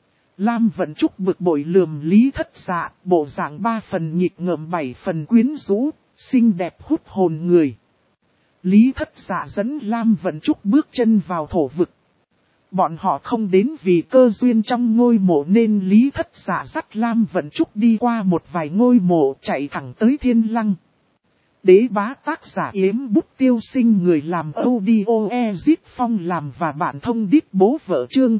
Lam Vận Trúc bực bội lườm Lý Thất Dạ, bộ dạng 3 phần nghịch ngợm 7 phần quyến rũ, xinh đẹp hút hồn người. Lý Thất Dạ dẫn Lam Vận Trúc bước chân vào thổ vực. Bọn họ không đến vì cơ duyên trong ngôi mộ nên Lý Thất Dạ dắt Lam Vận Trúc đi qua một vài ngôi mộ chạy thẳng tới Thiên Lăng. Đế Bá tác giả Yếm Bút Tiêu Sinh, người làm audio Ezit Phong làm và bản thông điệp bố vợ chương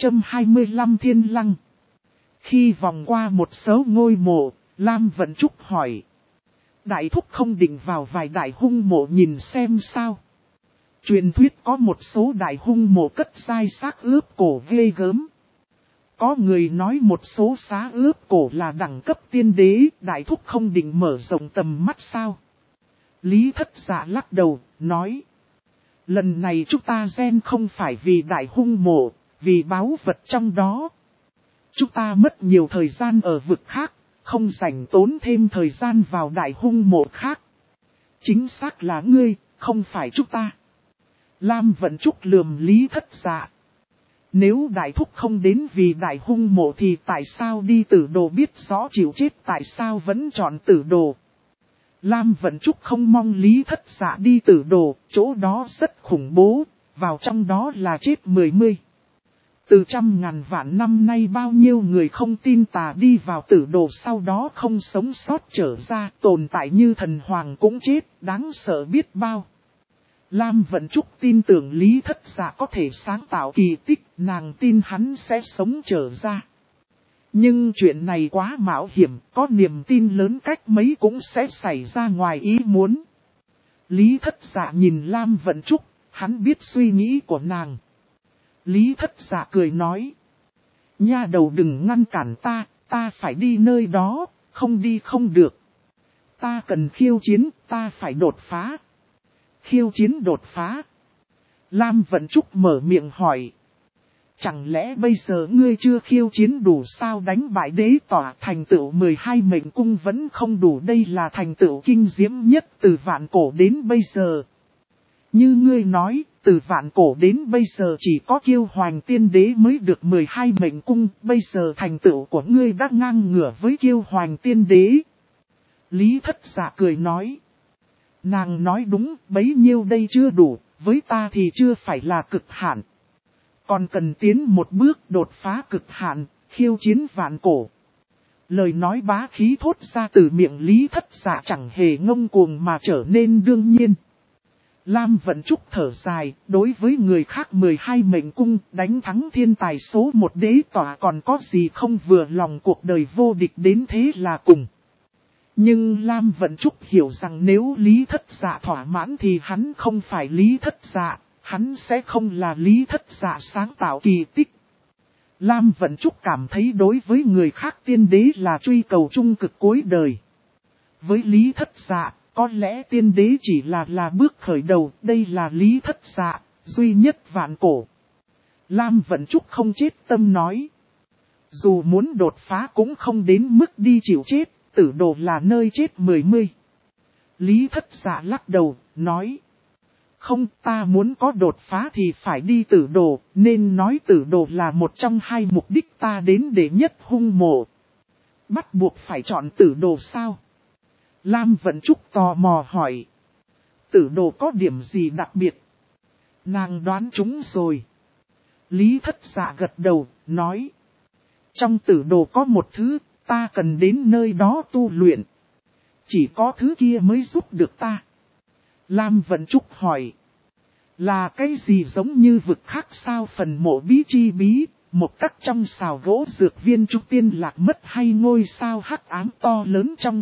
825 Thiên Lăng. Khi vòng qua một số ngôi mộ, Lam Vận Trúc hỏi. Đại thúc không định vào vài đại hung mộ nhìn xem sao? Truyền thuyết có một số đại hung mộ cất dai xác ướp cổ ghê gớm. Có người nói một số xá ướp cổ là đẳng cấp tiên đế, đại thúc không định mở rộng tầm mắt sao? Lý Thất Dạ lắc đầu, nói. Lần này chúng ta gen không phải vì đại hung mộ, vì báu vật trong đó. Chúng ta mất nhiều thời gian ở vực khác, không rảnh tốn thêm thời gian vào đại hung mộ khác. Chính xác là ngươi, không phải chúng ta. Lam Vận Trúc lườm Lý Thất Dạ. Nếu đại thúc không đến vì đại hung mộ thì tại sao đi tử đồ, biết rõ chịu chết tại sao vẫn chọn tử đồ. Lam Vận Trúc không mong Lý Thất Dạ đi tử đồ, chỗ đó rất khủng bố, vào trong đó là chết 10. Từ 100.000 vạn năm nay bao nhiêu người không tin tà đi vào tử đồ sau đó không sống sót trở ra, tồn tại như thần hoàng cũng chết, đáng sợ biết bao. Lam Vận Trúc tin tưởng Lý Thất Dạ có thể sáng tạo kỳ tích, nàng tin hắn sẽ sống trở ra. Nhưng chuyện này quá mạo hiểm, có niềm tin lớn cách mấy cũng sẽ xảy ra ngoài ý muốn. Lý Thất Dạ nhìn Lam Vận Trúc, hắn biết suy nghĩ của nàng. Lý Thất Dạ cười nói. Nha đầu đừng ngăn cản ta phải đi nơi đó, không đi không được. Ta cần khiêu chiến, ta phải đột phá. Khiêu chiến đột phá. Lam Vận Trúc mở miệng hỏi. Chẳng lẽ bây giờ ngươi chưa khiêu chiến đủ sao, đánh bại đế tỏa, thành tựu 12 mệnh cung vẫn không đủ, đây là thành tựu kinh diễm nhất từ vạn cổ đến bây giờ. Như ngươi nói, từ vạn cổ đến bây giờ chỉ có Kiêu Hoành tiên đế mới được 12 mệnh cung, bây giờ thành tựu của ngươi đã ngang ngửa với Kiêu Hoành tiên đế. Lý Thất Dạ cười nói. Nàng nói đúng, bấy nhiêu đây chưa đủ, với ta thì chưa phải là cực hạn. Còn cần tiến một bước đột phá cực hạn, khiêu chiến vạn cổ. Lời nói bá khí thốt ra từ miệng Lý Thất Dạ chẳng hề ngông cuồng mà trở nên đương nhiên. Lam Vận Trúc thở dài, đối với người khác 12 mệnh cung, đánh thắng thiên tài số 1 đế tỏa còn có gì không vừa lòng, cuộc đời vô địch đến thế là cùng. Nhưng Lam Vận Trúc hiểu rằng nếu Lý Thất Dạ thỏa mãn thì hắn không phải Lý Thất Dạ, hắn sẽ không là Lý Thất Dạ sáng tạo kỳ tích. Lam Vận Trúc cảm thấy đối với người khác tiên đế là truy cầu trung cực cuối đời. Với Lý Thất Dạ, có lẽ tiên đế chỉ là bước khởi đầu, đây là Lý Thất Dạ, duy nhất vạn cổ. Lam Vận Trúc không chết tâm nói. Dù muốn đột phá cũng không đến mức đi chịu chết, tử đồ là nơi chết 10. Lý Thất Dạ lắc đầu, nói. Không, ta muốn có đột phá thì phải đi tử đồ, nên nói tử đồ là một trong hai mục đích ta đến để nhất hung mộ. Bắt buộc phải chọn tử đồ sao? Lam Vận Trúc tò mò hỏi. Tử đồ có điểm gì đặc biệt? Nàng đoán chúng rồi. Lý Thất Dạ gật đầu, nói. Trong tử đồ có một thứ, ta cần đến nơi đó tu luyện. Chỉ có thứ kia mới giúp được ta. Lam Vận Trúc hỏi. Là cái gì giống như vực khác sao? Phần mộ bí chi bí, một tắc trong xào gỗ dược viên trúc tiên lạc mất, hay ngôi sao hắc ám to lớn trong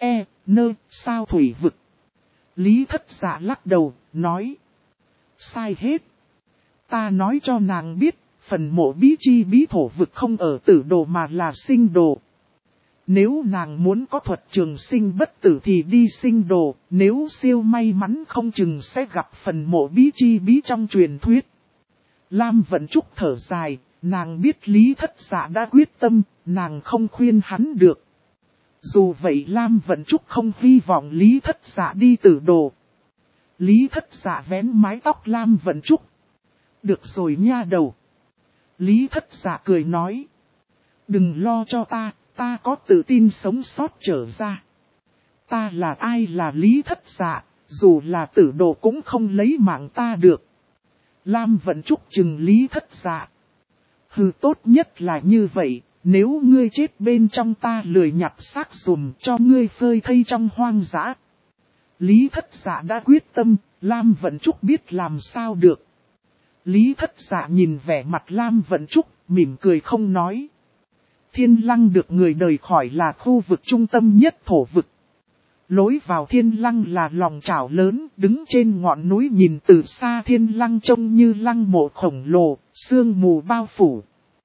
sao thủy vực. Lý Thất Dạ lắc đầu, nói. Sai hết. Ta nói cho nàng biết, phần mộ bí chi bí thổ vực không ở tử đồ mà là sinh đồ. Nếu nàng muốn có thuật trường sinh bất tử thì đi sinh đồ, nếu siêu may mắn không chừng sẽ gặp phần mộ bí chi bí trong truyền thuyết. Lam Vận Trúc thở dài, nàng biết Lý Thất Dạ đã quyết tâm, nàng không khuyên hắn được. Dù vậy Lam Vận Trúc không hy vọng Lý Thất Dạ đi tử đồ. Lý Thất Dạ vén mái tóc Lam Vận Trúc. Được rồi nha đầu. Lý Thất Dạ cười nói. Đừng lo cho ta có tự tin sống sót trở ra. Ta là ai là Lý Thất Dạ, dù là tử đồ cũng không lấy mạng ta được. Lam Vận Trúc chừng Lý Thất Dạ. Hừ, tốt nhất là như vậy, nếu ngươi chết bên trong ta lười nhặt xác dùm cho ngươi phơi thây trong hoang dã. Lý Thất Dạ đã quyết tâm, Lam Vận Trúc biết làm sao được. Lý Thất Dạ nhìn vẻ mặt Lam Vận Trúc, mỉm cười không nói. Thiên Lăng được người đời khỏi là khu vực trung tâm nhất thổ vực. Lối vào Thiên Lăng là lòng chảo lớn, đứng trên ngọn núi nhìn từ xa Thiên Lăng trông như lăng mộ khổng lồ, sương mù bao phủ.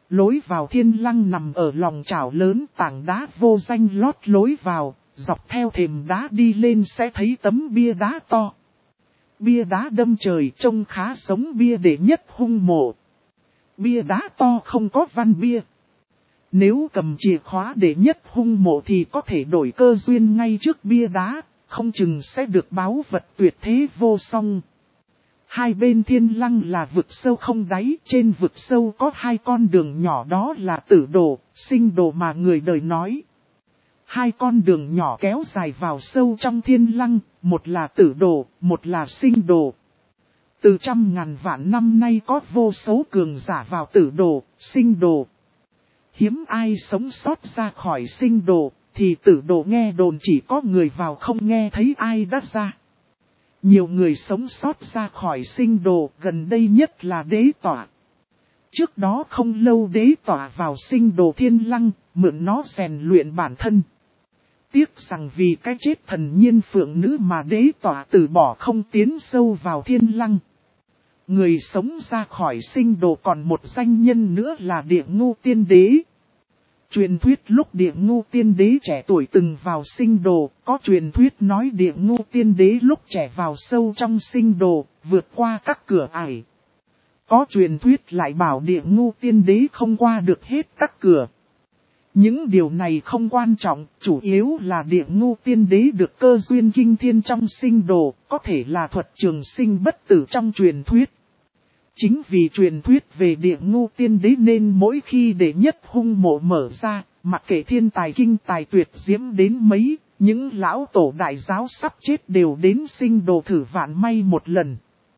Lối vào thiên lăng nằm ở lòng chảo lớn, tảng đá vô danh lót lối vào, dọc theo thềm đá đi lên sẽ thấy tấm bia đá to. Bia đá đâm trời trông khá giống bia đệ nhất hung mộ. Bia đá to không có văn bia. Nếu cầm chìa khóa đệ nhất hung mộ thì có thể đổi cơ duyên ngay trước bia đá, không chừng sẽ được báu vật tuyệt thế vô song. Hai bên thiên lăng là vực sâu không đáy, trên vực sâu có hai con đường nhỏ, đó là tử đồ, sinh đồ mà người đời nói. Hai con đường nhỏ kéo dài vào sâu trong thiên lăng, một là tử đồ, một là sinh đồ. Từ trăm ngàn vạn năm nay có vô số cường giả vào tử đồ, sinh đồ. Hiếm ai sống sót ra khỏi sinh đồ, thì tử đồ nghe đồn chỉ có người vào không nghe thấy ai đắt ra. Nhiều người sống sót ra khỏi sinh đồ, gần đây nhất là đế tỏa. Trước đó không lâu đế tỏa vào sinh đồ thiên lăng, mượn nó rèn luyện bản thân. Tiếc rằng vì cái chết thần nhiên phượng nữ mà đế tỏa từ bỏ không tiến sâu vào thiên lăng. Người sống ra khỏi sinh đồ còn một danh nhân nữa là Địa Ngưu Tiên Đế. Truyền thuyết lúc Địa Ngưu Tiên Đế trẻ tuổi từng vào sinh đồ, có truyền thuyết nói Địa Ngưu Tiên Đế lúc trẻ vào sâu trong sinh đồ, vượt qua các cửa ải. Có truyền thuyết lại bảo Địa Ngưu Tiên Đế không qua được hết các cửa. Những điều này không quan trọng, chủ yếu là Địa Ngưu Tiên Đế được cơ duyên kinh thiên trong sinh đồ, có thể là thuật trường sinh bất tử trong truyền thuyết. Chính vì truyền thuyết về Địa Ngưu Tiên Đế nên mỗi khi đệ nhất hung mộ mở ra, mặc kệ thiên tài kinh tài tuyệt diễm đến mấy, những lão tổ đại giáo sắp chết đều đến sinh đồ thử vạn may một lần.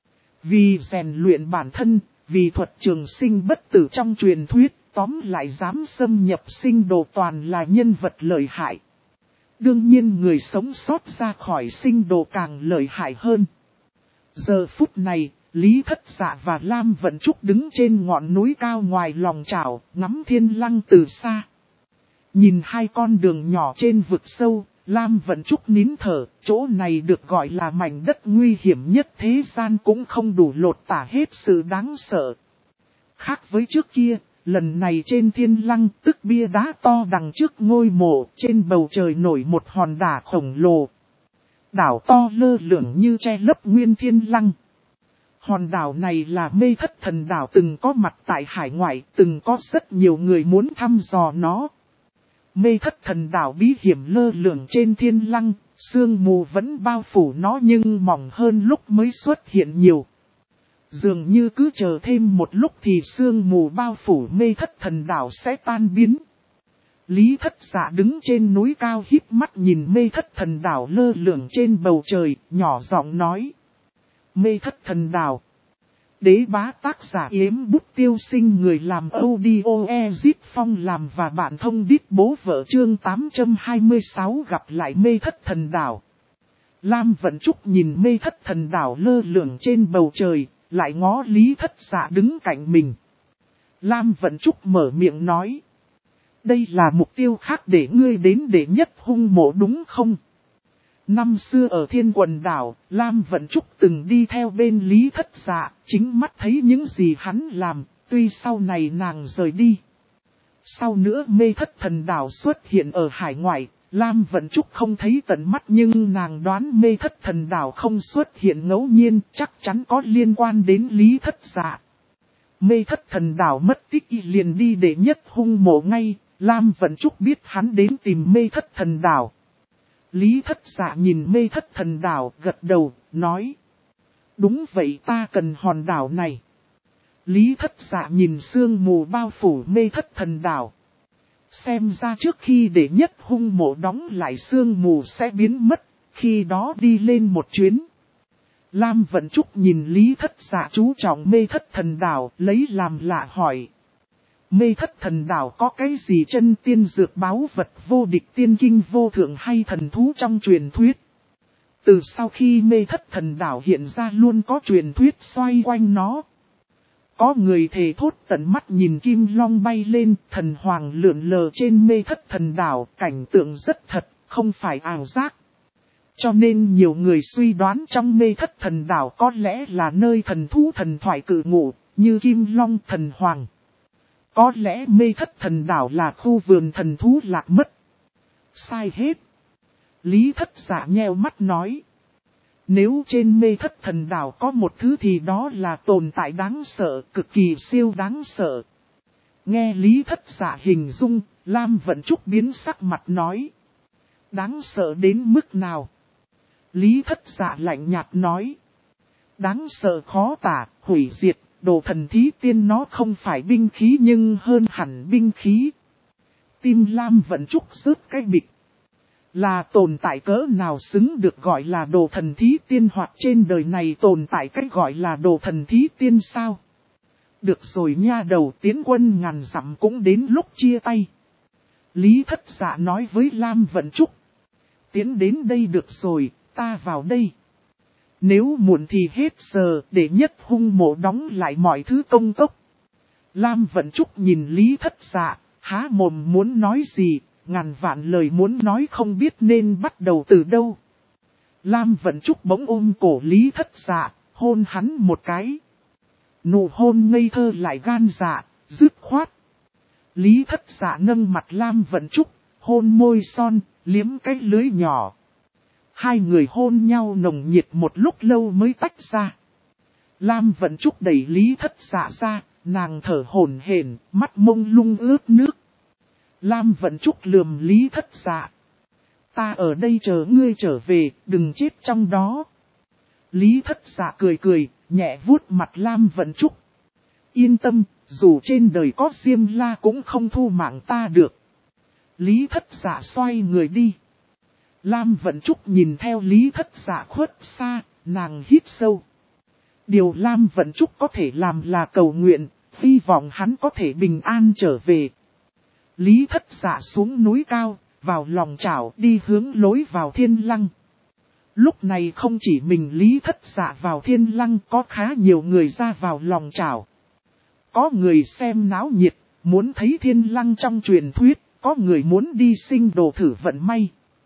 Vì rèn luyện bản thân, vì thuật trường sinh bất tử trong truyền thuyết, tóm lại dám xâm nhập sinh đồ toàn là nhân vật lợi hại. Đương nhiên người sống sót ra khỏi sinh đồ càng lợi hại hơn. Giờ phút này, Lý Thất Dạ và Lam Vận Trúc đứng trên ngọn núi cao ngoài lòng chảo, ngắm thiên lăng từ xa. Nhìn hai con đường nhỏ trên vực sâu, Lam Vận Trúc nín thở, chỗ này được gọi là mảnh đất nguy hiểm nhất thế gian cũng không đủ lột tả hết sự đáng sợ. Khác với trước kia, lần này trên thiên lăng tức bia đá to đằng trước ngôi mộ, trên bầu trời nổi một hòn đảo khổng lồ. Đảo to lơ lửng như che lấp nguyên thiên lăng. Hòn đảo này là Mê Thất Thần Đảo, từng có mặt tại hải ngoại, từng có rất nhiều người muốn thăm dò nó. Mê Thất Thần Đảo bí hiểm lơ lửng trên thiên lăng, sương mù vẫn bao phủ nó nhưng mỏng hơn lúc mới xuất hiện nhiều. Dường như cứ chờ thêm một lúc thì sương mù bao phủ Mê Thất Thần Đảo sẽ tan biến. Lý Thất Dạ đứng trên núi cao híp mắt nhìn Mê Thất Thần Đảo lơ lửng trên bầu trời, nhỏ giọng nói. Mê Thất Thần Đảo. Đế bá tác giả Yếm Bút Tiêu Sinh, người làm audio Ezip Phong làm và bạn thông đít bố vợ, chương 826 gặp lại Mê Thất Thần Đảo. Lam Vận Trúc nhìn Mê Thất Thần Đảo lơ lửng trên bầu trời, lại ngó Lý Thất Dạ đứng cạnh mình. Lam Vận Trúc mở miệng nói. Đây là mục tiêu khác để ngươi đến đệ nhất hung mộ đúng không? Năm xưa ở Thiên Quần Đảo, Lam Vận Trúc từng đi theo bên Lý Thất Dạ, chính mắt thấy những gì hắn làm, tuy sau này nàng rời đi. Sau nữa Mê Thất Thần Đảo xuất hiện ở hải ngoại, Lam Vận Trúc không thấy tận mắt nhưng nàng đoán Mê Thất Thần Đảo không xuất hiện ngẫu nhiên, chắc chắn có liên quan đến Lý Thất Dạ. Mê Thất Thần Đảo mất tích liền đi để nhất hung mộ ngay, Lam Vận Trúc biết hắn đến tìm Mê Thất Thần Đảo. Lý Thất Dạ nhìn Mê Thất Thần Đảo gật đầu, nói. Đúng vậy, ta cần hòn đảo này. Lý Thất Dạ nhìn sương mù bao phủ Mê Thất Thần Đảo. Xem ra trước khi để nhất hung mộ đóng lại sương mù sẽ biến mất, khi đó đi lên một chuyến. Lam Vận Trúc nhìn Lý Thất Dạ chú trọng Mê Thất Thần Đảo, lấy làm lạ hỏi. Mê Thất Thần Đảo có cái gì chân tiên dược báu vật vô địch tiên kinh vô thượng hay thần thú trong truyền thuyết? Từ sau khi Mê Thất Thần Đảo hiện ra luôn có truyền thuyết xoay quanh nó. Có người thề thốt tận mắt nhìn kim long bay lên, thần hoàng lượn lờ trên Mê Thất Thần Đảo, cảnh tượng rất thật, không phải ảo giác. Cho nên nhiều người suy đoán trong Mê Thất Thần Đảo có lẽ là nơi thần thú thần thoại cự ngụ, như kim long thần hoàng. Có lẽ mê thất thần đảo là khu vườn thần thú lạc mất. Sai hết. Lý Thất Dạ nheo mắt nói. Nếu trên mê thất thần đảo có một thứ thì đó là tồn tại đáng sợ, cực kỳ siêu đáng sợ. Nghe Lý Thất Dạ hình dung, Lam Vận Trúc biến sắc mặt nói. Đáng sợ đến mức nào? Lý Thất Dạ lạnh nhạt nói. Đáng sợ khó tả, hủy diệt, đồ thần thí tiên nó không phải binh khí nhưng hơn hẳn binh khí. Tim Lam Vận Trúc rớt cái bịch. Là tồn tại cỡ nào xứng được gọi là đồ thần thí tiên hoặc trên đời này tồn tại cách gọi là đồ thần thí tiên sao? Được rồi nha đầu, tiến quân ngàn dặm cũng đến lúc chia tay. Lý Thất Dạ nói với Lam Vận Trúc. Tiến đến đây được rồi, ta vào đây. Nếu muộn thì hết giờ, để nhất hung mộ đóng lại mọi thứ công tốc. Lam Vận Trúc nhìn Lý Thất Dạ, há mồm muốn nói gì, ngàn vạn lời muốn nói không biết nên bắt đầu từ đâu. Lam Vận Trúc bỗng ôm cổ Lý Thất Dạ, hôn hắn một cái. Nụ hôn ngây thơ lại gan dạ, dứt khoát. Lý Thất Dạ nâng mặt Lam Vận Trúc, hôn môi son, liếm cái lưới nhỏ. Hai người hôn nhau nồng nhiệt một lúc lâu mới tách ra. Lam Vận Trúc đẩy Lý Thất Dạ ra, nàng thở hổn hển, mắt mông lung ướt nước. Lam Vận Trúc lườm Lý Thất Dạ. Ta ở đây chờ ngươi trở về, đừng chết trong đó. Lý Thất Dạ cười cười, nhẹ vuốt mặt Lam Vận Trúc. Yên tâm, dù trên đời có Diêm La cũng không thu mạng ta được. Lý Thất Dạ xoay người đi. Lam Vận Trúc nhìn theo Lý Thất Dạ khuất xa, nàng hít sâu. Điều Lam Vận Trúc có thể làm là cầu nguyện, hy vọng hắn có thể bình an trở về. Lý Thất Dạ xuống núi cao, vào lòng chảo đi hướng lối vào Thiên Lăng. Lúc này không chỉ mình Lý Thất Dạ vào Thiên Lăng, có khá nhiều người ra vào lòng chảo. Có người xem náo nhiệt, muốn thấy Thiên Lăng trong truyền thuyết, có người muốn đi sinh đồ thử vận may.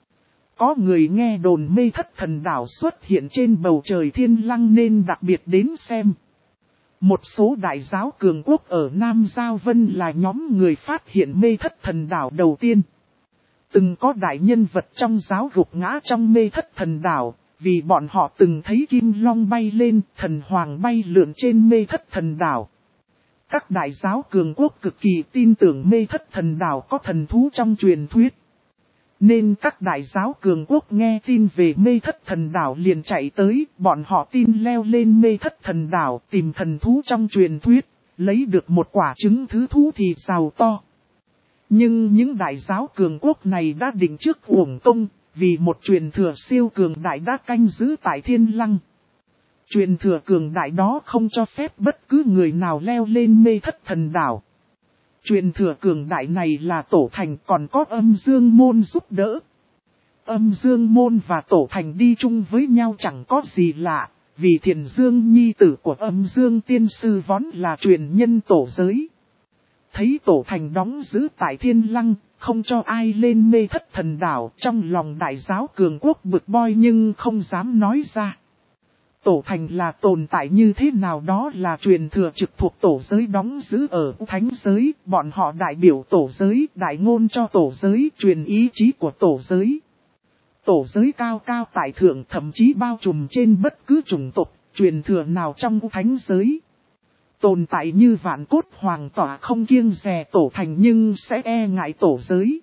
Có người nghe đồn mê thất thần đảo xuất hiện trên bầu trời Thiên Lăng nên đặc biệt đến xem. Một số đại giáo cường quốc ở Nam Giao Vân là nhóm người phát hiện mê thất thần đảo đầu tiên. Từng có đại nhân vật trong giáo gục ngã trong mê thất thần đảo, vì bọn họ từng thấy kim long bay lên, thần hoàng bay lượn trên mê thất thần đảo. Các đại giáo cường quốc cực kỳ tin tưởng mê thất thần đảo có thần thú trong truyền thuyết. Nên các đại giáo cường quốc nghe tin về mê thất thần đảo liền chạy tới, bọn họ tin leo lên mê thất thần đảo tìm thần thú trong truyền thuyết, lấy được một quả trứng thứ thú thì giàu to. Nhưng những đại giáo cường quốc này đã định trước uổng công, vì một truyền thừa siêu cường đại đã canh giữ tại Thiên Lăng. Truyền thừa cường đại đó không cho phép bất cứ người nào leo lên mê thất thần đảo. Truyền thừa cường đại này là Tổ Thành còn có Âm Dương Môn giúp đỡ. Âm Dương Môn và Tổ Thành đi chung với nhau chẳng có gì lạ, vì Thiền Dương nhi tử của Âm Dương Tiên Sư vốn là truyền nhân tổ giới. Thấy Tổ Thành đóng giữ tại Thiên Lăng, không cho ai lên mê thất thần đảo, trong lòng đại giáo cường quốc bực boi nhưng không dám nói ra. Tổ Thành là tồn tại như thế nào đó là truyền thừa trực thuộc tổ giới đóng giữ ở thánh giới, bọn họ đại biểu tổ giới, đại ngôn cho tổ giới, truyền ý chí của tổ giới. Tổ giới cao cao tại thượng thậm chí bao trùm trên bất cứ chủng tộc, truyền thừa nào trong thánh giới. Tồn tại như Vạn Cốt Hoàng tỏa không kiêng dè Tổ Thành nhưng sẽ e ngại tổ giới.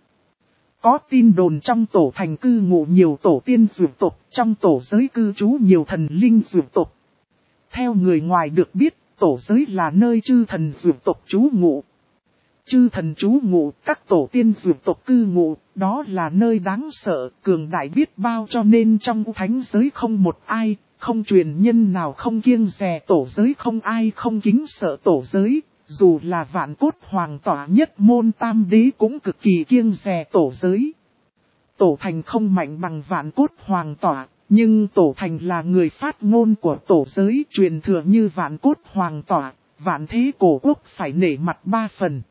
Có tin đồn trong Tổ Thành cư ngụ nhiều tổ tiên dược tộc, trong tổ giới cư trú nhiều thần linh dược tộc. Theo người ngoài được biết, tổ giới là nơi chư thần dược tộc trú ngụ. Chư thần trú ngụ, các tổ tiên dược tộc cư ngụ, đó là nơi đáng sợ, cường đại biết bao cho nên trong thánh giới không một ai, không truyền nhân nào không kiêng dè tổ giới, không ai không kính sợ tổ giới. Dù là Vạn Cốt Hoàng tỏa nhất môn tam đế cũng cực kỳ kiêng dè tổ giới. Tổ Thành không mạnh bằng Vạn Cốt Hoàng tỏa, nhưng Tổ Thành là người phát ngôn của tổ giới truyền thừa như Vạn Cốt Hoàng tỏa, Vạn Thế Cổ Quốc phải nể mặt 3 phần.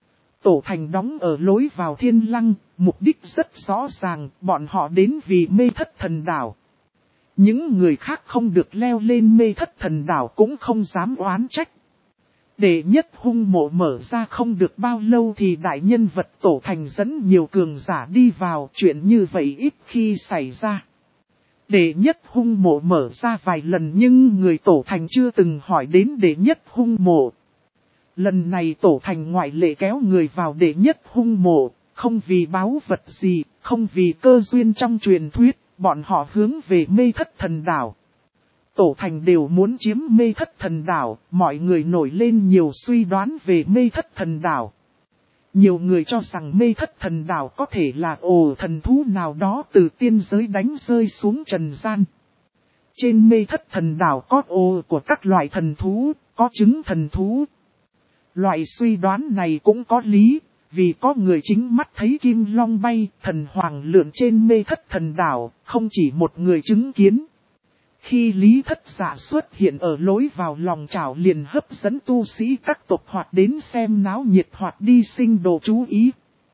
Tổ Thành đóng ở lối vào Thiên Lăng, mục đích rất rõ ràng, bọn họ đến vì mê thất thần đảo. Những người khác không được leo lên mê thất thần đảo cũng không dám oán trách. Đệ nhất hung mộ mở ra không được bao lâu thì đại nhân vật tổ thành dẫn nhiều cường giả đi vào, chuyện như vậy ít khi xảy ra. Đệ nhất hung mộ mở ra vài lần nhưng người tổ thành chưa từng hỏi đến đệ nhất hung mộ. Lần này tổ thành ngoại lệ kéo người vào đệ nhất hung mộ, không vì báu vật gì, không vì cơ duyên trong truyền thuyết, bọn họ hướng về Mê Thất Thần Đảo. Tổ thành đều muốn chiếm Mê Thất Thần Đảo, mọi người nổi lên nhiều suy đoán về Mê Thất Thần Đảo. Nhiều người cho rằng Mê Thất Thần Đảo có thể là ổ thần thú nào đó từ tiên giới đánh rơi xuống trần gian. Trên Mê Thất Thần Đảo có ổ của các loại thần thú, có trứng thần thú. Loại suy đoán này cũng có lý, vì có người chính mắt thấy kim long bay, thần hoàng lượn trên Mê Thất Thần Đảo, không chỉ một người chứng kiến. Khi Lý Thất Dạ xuất hiện ở lối vào lòng chảo liền hấp dẫn tu sĩ các tộc hoặc đến xem náo nhiệt hoặc đi sinh đồ chú ý.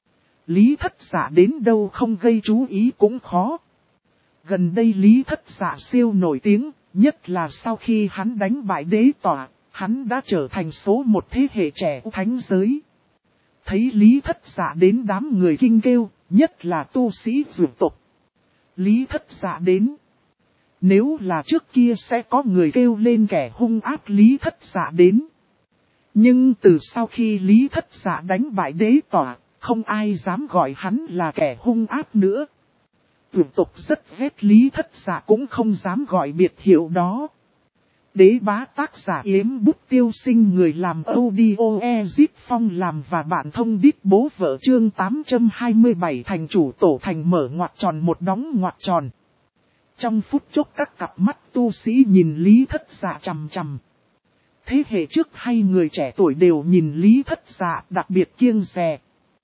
Lý Thất Dạ đến đâu không gây chú ý cũng khó. Gần đây Lý Thất Dạ siêu nổi tiếng, nhất là sau khi hắn đánh bại đế tỏa, hắn đã trở thành số một thế hệ trẻ thánh giới. Thấy Lý Thất Dạ đến đám người kinh kêu, nhất là tu sĩ dược tộc. Lý Thất Dạ đến. Nếu là trước kia sẽ có người kêu lên kẻ hung ác Lý Thất Dạ đến. Nhưng từ sau khi Lý Thất Dạ đánh bại đế tỏa, không ai dám gọi hắn là kẻ hung ác nữa. Tuyển tục rất ghét Lý Thất Dạ cũng không dám gọi biệt hiệu đó. Đế bá tác giả Yếm Bút Tiêu Sinh người làm audio Ezip Phong làm và bạn thông đít bố vợ chương 827 thành chủ tổ thành mở ngoặc tròn một đóng ngoặc tròn. Trong phút chốc các cặp mắt tu sĩ nhìn Lý Thất Dạ chằm chằm. Thế hệ trước hay người trẻ tuổi đều nhìn Lý Thất Dạ đặc biệt kiêng dè.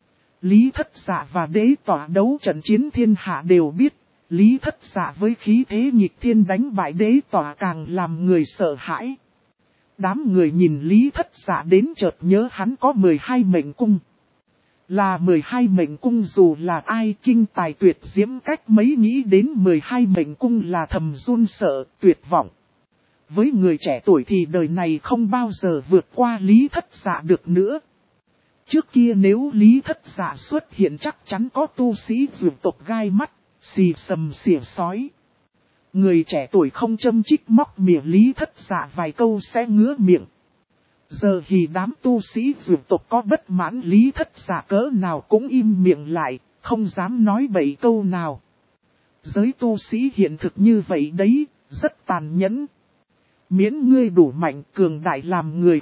Lý Thất Dạ và đế tỏa đấu trận chiến thiên hạ đều biết. Lý Thất Dạ với khí thế nghịch thiên đánh bại đế tỏa càng làm người sợ hãi. Đám người nhìn Lý Thất Dạ đến chợt nhớ hắn có 12 mệnh cung. Là 12 mệnh cung dù là ai kinh tài tuyệt diễm cách mấy nghĩ đến 12 mệnh cung là thầm run sợ, tuyệt vọng. Với người trẻ tuổi thì đời này không bao giờ vượt qua Lý Thất Dạ được nữa. Trước kia nếu Lý Thất Dạ xuất hiện chắc chắn có tu sĩ dược tộc gai mắt, xì sầm xỉa sói. Người trẻ tuổi không châm chích móc miệng Lý Thất Dạ vài câu sẽ ngứa miệng. Giờ thì đám tu sĩ dược tộc có bất mãn Lý Thất Dạ cỡ nào cũng im miệng lại, không dám nói bậy câu nào. Giới tu sĩ hiện thực như vậy đấy, rất tàn nhẫn. Miễn ngươi đủ mạnh cường đại làm người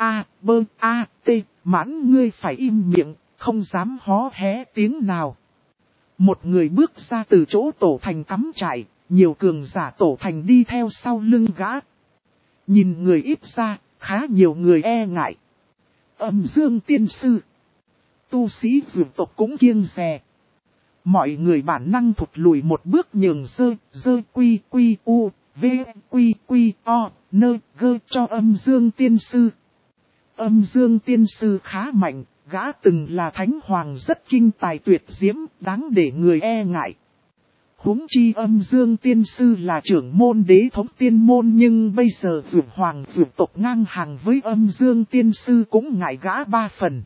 T, mãn ngươi phải im miệng, không dám hó hé tiếng nào. Một người bước ra từ chỗ tổ thành cắm trại, nhiều cường giả tổ thành đi theo sau lưng gã. Nhìn người ít ra, khá nhiều người e ngại. Âm Dương tiên sư. Tu sĩ dược tộc cũng kiêng dè. Mọi người bản năng thụt lùi một bước nhường dơ quy u, v quy o, nơ gơ cho âm Dương tiên sư. Âm Dương tiên sư khá mạnh, gã từng là thánh hoàng rất kinh tài tuyệt diễm, đáng để người e ngại. Huống chi âm Dương tiên sư là trưởng môn đế thống tiên môn nhưng bây giờ dược hoàng dược tộc ngang hàng với âm Dương tiên sư cũng ngại gã 3 phần.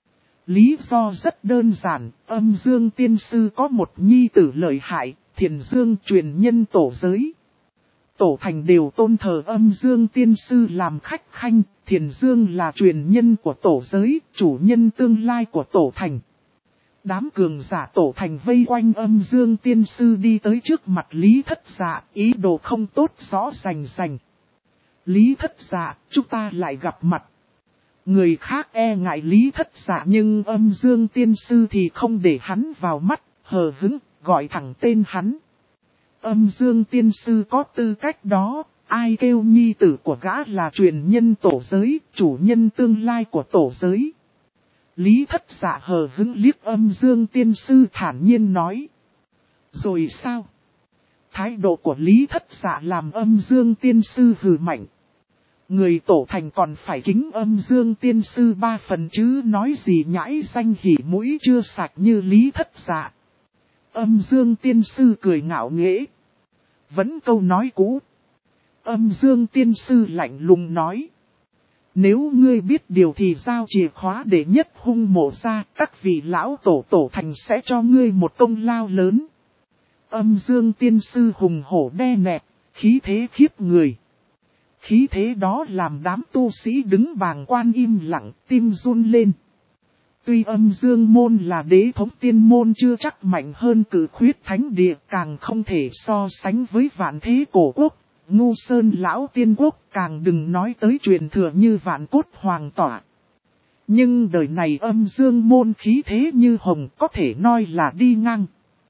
Lý do rất đơn giản, âm Dương tiên sư có một nhi tử lợi hại, Thiền Dương truyền nhân tổ giới. Tổ thành đều tôn thờ âm Dương tiên sư làm khách khanh, Thiền Dương là truyền nhân của tổ giới, chủ nhân tương lai của tổ thành. Đám cường giả tổ thành vây quanh âm Dương tiên sư đi tới trước mặt Lý Thất Dạ, ý đồ không tốt rõ rành. Lý Thất Dạ, chúng ta lại gặp mặt. Người khác e ngại Lý Thất Dạ nhưng âm Dương tiên sư thì không để hắn vào mắt, hờ hững, gọi thẳng tên hắn. Âm Dương tiên sư có tư cách đó, ai kêu nhi tử của gã là truyền nhân tổ giới, chủ nhân tương lai của tổ giới. Lý Thất Dạ hờ hững liếc âm Dương tiên sư thản nhiên nói. Rồi sao? Thái độ của Lý Thất Dạ làm âm Dương tiên sư hừ mạnh. Người tổ thành còn phải kính âm Dương tiên sư 3 phần chứ nói gì nhãi danh hỉ mũi chưa sạch như Lý Thất Dạ. Âm Dương tiên sư cười ngạo nghễ. Vẫn câu nói cũ. Âm Dương tiên sư lạnh lùng nói. Nếu ngươi biết điều thì giao chìa khóa để nhất hung mộ ra, các vị lão tổ thành sẽ cho ngươi một công lao lớn. Âm dương tiên sư hùng hổ đe nẹt, khí thế khiếp người. Khí thế đó làm đám tu sĩ đứng bàng quan im lặng, tim run lên. Tuy âm dương môn là đế thống tiên môn chưa chắc mạnh hơn Cử Khuyết Thánh Địa, càng không thể so sánh với Vạn Thế Cổ Quốc, Ngu Sơn Lão Tiên Quốc, càng đừng nói tới truyền thừa như Vạn Cốt Hoàng Tỏa. Nhưng đời này âm dương môn khí thế như hồng có thể nói là đi ngang.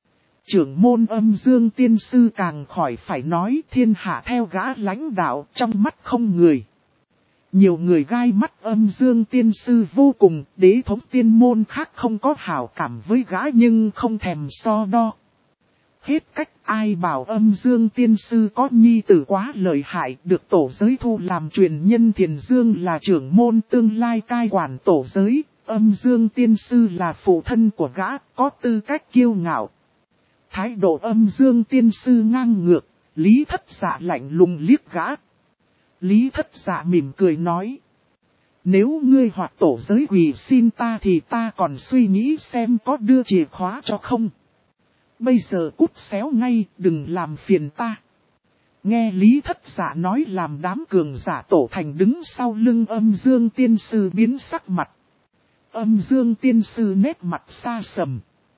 Trưởng môn âm dương tiên sư càng khỏi phải nói, thiên hạ theo gã lãnh đạo, trong mắt không người. Nhiều người gai mắt âm dương tiên sư vô cùng, đế thống tiên môn khác không có hảo cảm với gã nhưng không thèm so đo. Hết cách, ai bảo âm dương tiên sư có nhi tử quá lợi hại, được tổ giới thu làm truyền nhân. Thiền Dương là trưởng môn tương lai cai quản tổ giới, âm dương tiên sư là phụ thân của gã, có tư cách kiêu ngạo. Thái độ âm dương tiên sư ngang ngược, Lý Thất Dạ lạnh lùng liếc gã. Lý Thất Dạ mỉm cười nói. Nếu ngươi hoặc tổ giới quỳ xin ta thì ta còn suy nghĩ xem có đưa chìa khóa cho không. Bây giờ cút xéo ngay, đừng làm phiền ta. Nghe Lý Thất Dạ nói làm đám cường giả tổ thành đứng sau lưng âm dương tiên sư biến sắc mặt. Âm dương tiên sư nét mặt xa sầm.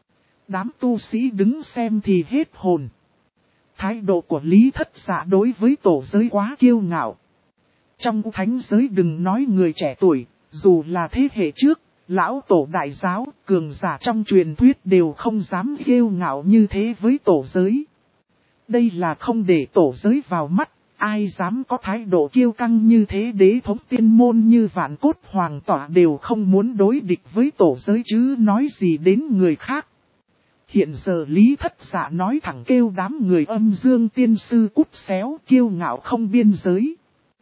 Đám tu sĩ đứng xem thì hết hồn. Thái độ của Lý Thất Dạ đối với tổ giới quá kiêu ngạo. Trong thánh giới đừng nói người trẻ tuổi, dù là thế hệ trước, lão tổ đại giáo, cường giả trong truyền thuyết đều không dám kiêu ngạo như thế với tổ giới. Đây là không để tổ giới vào mắt, ai dám có thái độ kiêu căng như thế. Đế thống tiên môn như Vạn Cốt Hoàng Tỏa đều không muốn đối địch với tổ giới chứ nói gì đến người khác. Hiện giờ Lý Thất Dạ nói thẳng kêu đám người âm dương tiên sư cút xéo, kiêu ngạo không biên giới.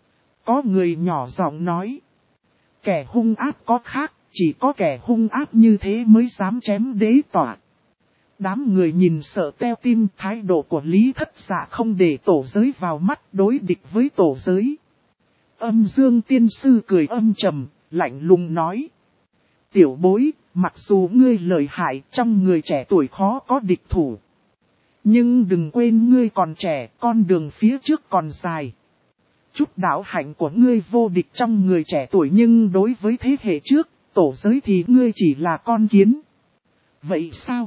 Có người nhỏ giọng nói. Kẻ hung ác có khác, chỉ có kẻ hung ác như thế mới dám chém đế tỏa. Đám người nhìn sợ teo tim, thái độ của Lý Thất Dạ không để tổ giới vào mắt, đối địch với tổ giới. Âm dương tiên sư cười âm trầm, lạnh lùng nói. Tiểu bối, mặc dù ngươi lợi hại, trong người trẻ tuổi khó có địch thủ. Nhưng đừng quên ngươi còn trẻ, con đường phía trước còn dài. Chút đạo hạnh của ngươi vô địch trong người trẻ tuổi, nhưng đối với thế hệ trước, tổ giới thì ngươi chỉ là con kiến. Vậy sao?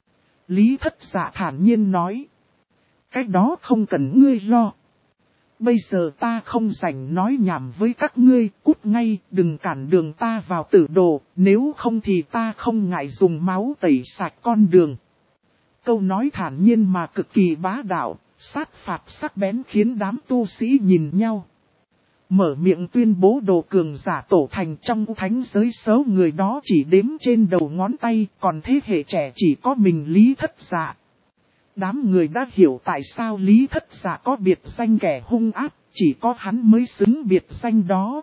Lý Thất Dạ thản nhiên nói. Cái đó không cần ngươi lo. Bây giờ ta không rảnh nói nhảm với các ngươi, cút ngay, đừng cản đường ta vào tử đồ, nếu không thì ta không ngại dùng máu tẩy sạch con đường. Câu nói thản nhiên mà cực kỳ bá đạo, sát phạt sắc bén khiến đám tu sĩ nhìn nhau. Mở miệng tuyên bố đồ cường giả tổ thành trong thánh giới số người đó chỉ đếm trên đầu ngón tay, còn thế hệ trẻ chỉ có mình Lý Thất Dạ. Đám người đã hiểu tại sao Lý Thất Dạ có biệt danh kẻ hung ác, chỉ có hắn mới xứng biệt danh đó.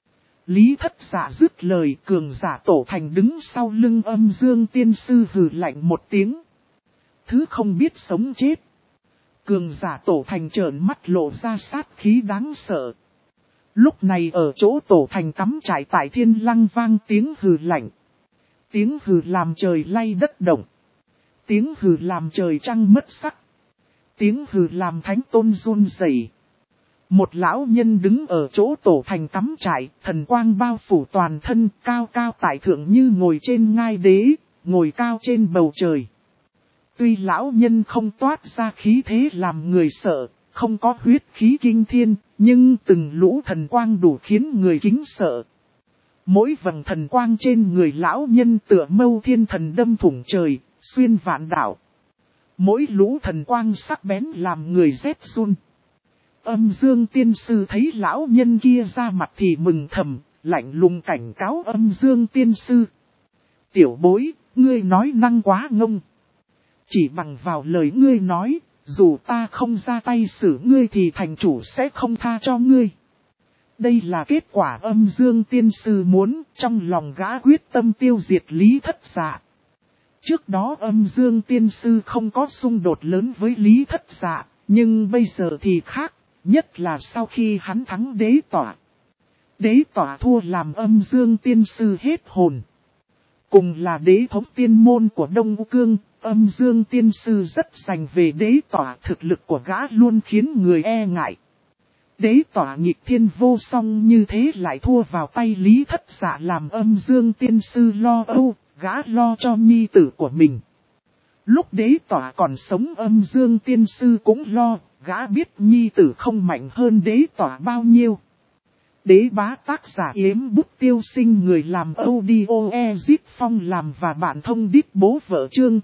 Lý Thất Dạ dứt lời, cường giả tổ thành đứng sau lưng âm dương tiên sư hừ lạnh một tiếng. Thứ không biết sống chết. Cường giả tổ thành trợn mắt lộ ra sát khí đáng sợ. Lúc này ở chỗ tổ thành cắm trại tại Thiên Lăng vang tiếng hừ lạnh. Tiếng hừ làm trời lay đất động. Tiếng hừ làm trời trăng mất sắc. Tiếng hừ làm thánh tôn run rẩy. Một lão nhân đứng ở chỗ tổ thành cắm trại, thần quang bao phủ toàn thân, cao cao tại thượng như ngồi trên ngai đế, ngồi cao trên bầu trời. Tuy lão nhân không toát ra khí thế làm người sợ, không có huyết khí kinh thiên, nhưng từng lũ thần quang đủ khiến người kính sợ. Mỗi vầng thần quang trên người lão nhân tựa mâu thiên thần đâm thủng trời, xuyên vạn đảo. Mỗi lũ thần quang sắc bén làm người rét run. Âm dương tiên sư thấy lão nhân kia ra mặt thì mừng thầm, lạnh lùng cảnh cáo âm dương tiên sư. Tiểu bối, ngươi nói năng quá ngông. Chỉ bằng vào lời ngươi nói, dù ta không ra tay xử ngươi thì thành chủ sẽ không tha cho ngươi. Đây là kết quả âm dương tiên sư muốn, trong lòng gã quyết tâm tiêu diệt Lý Thất Dạ. Trước đó âm dương tiên sư không có xung đột lớn với Lý Thất Dạ, nhưng bây giờ thì khác, nhất là sau khi hắn thắng đế tỏa. Đế tỏa thua làm Âm Dương Tiên Sư hết hồn. Cùng là đế thống tiên môn của Đông U Cương, Âm Dương Tiên Sư rất dành về đế tỏa, thực lực của gã luôn khiến người e ngại. Đế tỏa nghịch thiên vô song như thế lại thua vào tay Lý Thất Dạ làm Âm Dương Tiên Sư lo âu, gã lo cho nhi tử của mình. Lúc đế tỏa còn sống Âm Dương Tiên Sư cũng lo, gã biết nhi tử không mạnh hơn đế tỏa bao nhiêu. Đế bá tác giả Yếm Bút Tiêu Sinh, người làm audio Ezip Phong làm và bạn thông đít bố vợ chương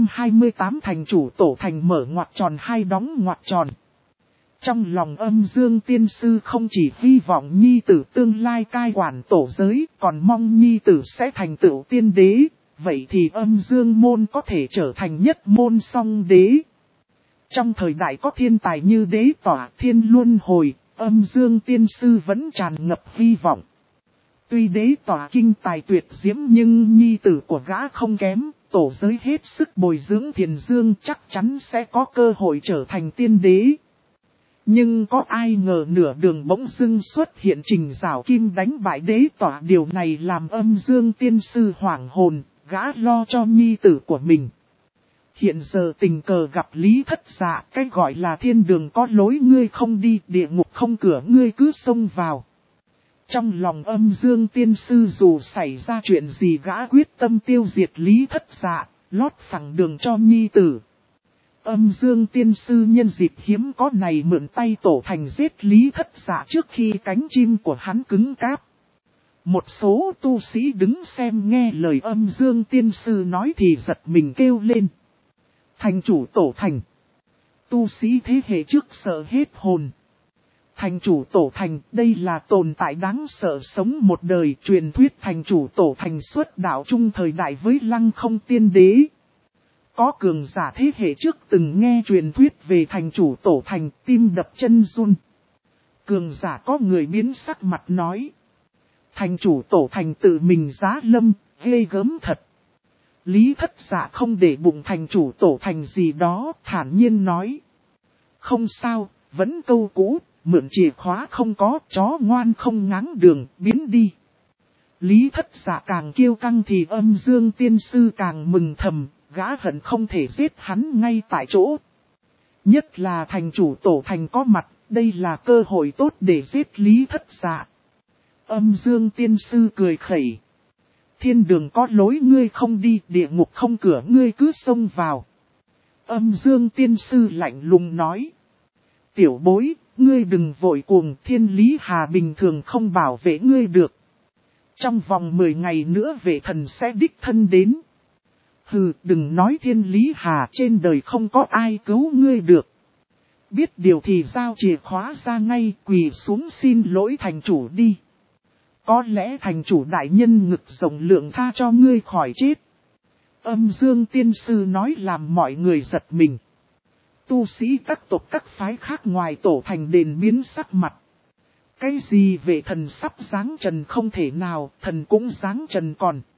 828 thành chủ tổ thành mở ngoặc tròn hai đóng ngoặc tròn. Trong lòng Âm Dương Tiên Sư không chỉ hy vọng nhi tử tương lai cai quản tổ giới, còn mong nhi tử sẽ thành tựu tiên đế, vậy thì Âm Dương môn có thể trở thành nhất môn song đế. Trong thời đại có thiên tài như đế tỏa thiên luân hồi, Âm Dương Tiên Sư vẫn tràn ngập hy vọng. Tuy đế tỏa kinh tài tuyệt diễm nhưng nhi tử của gã không kém, tổ giới hết sức bồi dưỡng Thiền Dương chắc chắn sẽ có cơ hội trở thành tiên đế. Nhưng có ai ngờ nửa đường bỗng dưng xuất hiện Trình Giảo Kim đánh bại đế tỏa, điều này làm Âm Dương Tiên Sư hoảng hồn, gã lo cho nhi tử của mình. Hiện giờ tình cờ gặp Lý Thất Dạ, cái gọi là thiên đường có lối ngươi không đi, địa ngục không cửa ngươi cứ xông vào. Trong lòng Âm Dương Tiên Sư dù xảy ra chuyện gì gã quyết tâm tiêu diệt Lý Thất Dạ, lót phẳng đường cho nhi tử. Âm Dương Tiên Sư nhân dịp hiếm có này mượn tay tổ thành giết Lý Thất Dạ trước khi cánh chim của hắn cứng cáp. Một số tu sĩ đứng xem nghe lời Âm Dương Tiên Sư nói thì giật mình kêu lên. Thành chủ tổ thành. Tu sĩ thế hệ trước sợ hết hồn. Thành chủ tổ thành, đây là tồn tại đáng sợ sống một đời. Truyền thuyết thành chủ tổ thành xuất đạo chung thời đại với Lăng Không Tiên Đế. Có cường giả thế hệ trước từng nghe truyền thuyết về thành chủ tổ thành, tim đập chân run. Cường giả có người biến sắc mặt nói. Thành chủ tổ thành tự mình giá lâm, ghê gớm thật. Lý Thất Dạ không để bụng thành chủ tổ thành gì đó, thản nhiên nói. Không sao, vẫn câu cũ, mượn chìa khóa không có, chó ngoan không ngáng đường, biến đi. Lý Thất Dạ càng kiêu căng thì Âm Dương Tiên Sư càng mừng thầm, gã hận không thể giết hắn ngay tại chỗ. Nhất là thành chủ tổ thành có mặt, đây là cơ hội tốt để giết Lý Thất Dạ. Âm Dương Tiên Sư cười khẩy. Thiên đường có lối ngươi không đi, địa ngục không cửa ngươi cứ xông vào. Âm Dương Tiên Sư lạnh lùng nói. Tiểu bối, ngươi đừng vội cuồng, Thiên Lý Hà bình thường không bảo vệ ngươi được. Trong vòng 10 ngày nữa vệ thần sẽ đích thân đến. Hừ, đừng nói Thiên Lý Hà, trên đời không có ai cứu ngươi được. Biết điều thì giao chìa khóa ra ngay, quỳ xuống xin lỗi thành chủ đi. Có lẽ thành chủ đại nhân ngực rộng lượng tha cho ngươi khỏi chết. Âm Dương Tiên Sư nói làm mọi người giật mình. Tu sĩ các tộc các phái khác ngoài tổ thành đền biến sắc mặt. Cái gì về thần sắp giáng trần không thể nào, thần cũng giáng trần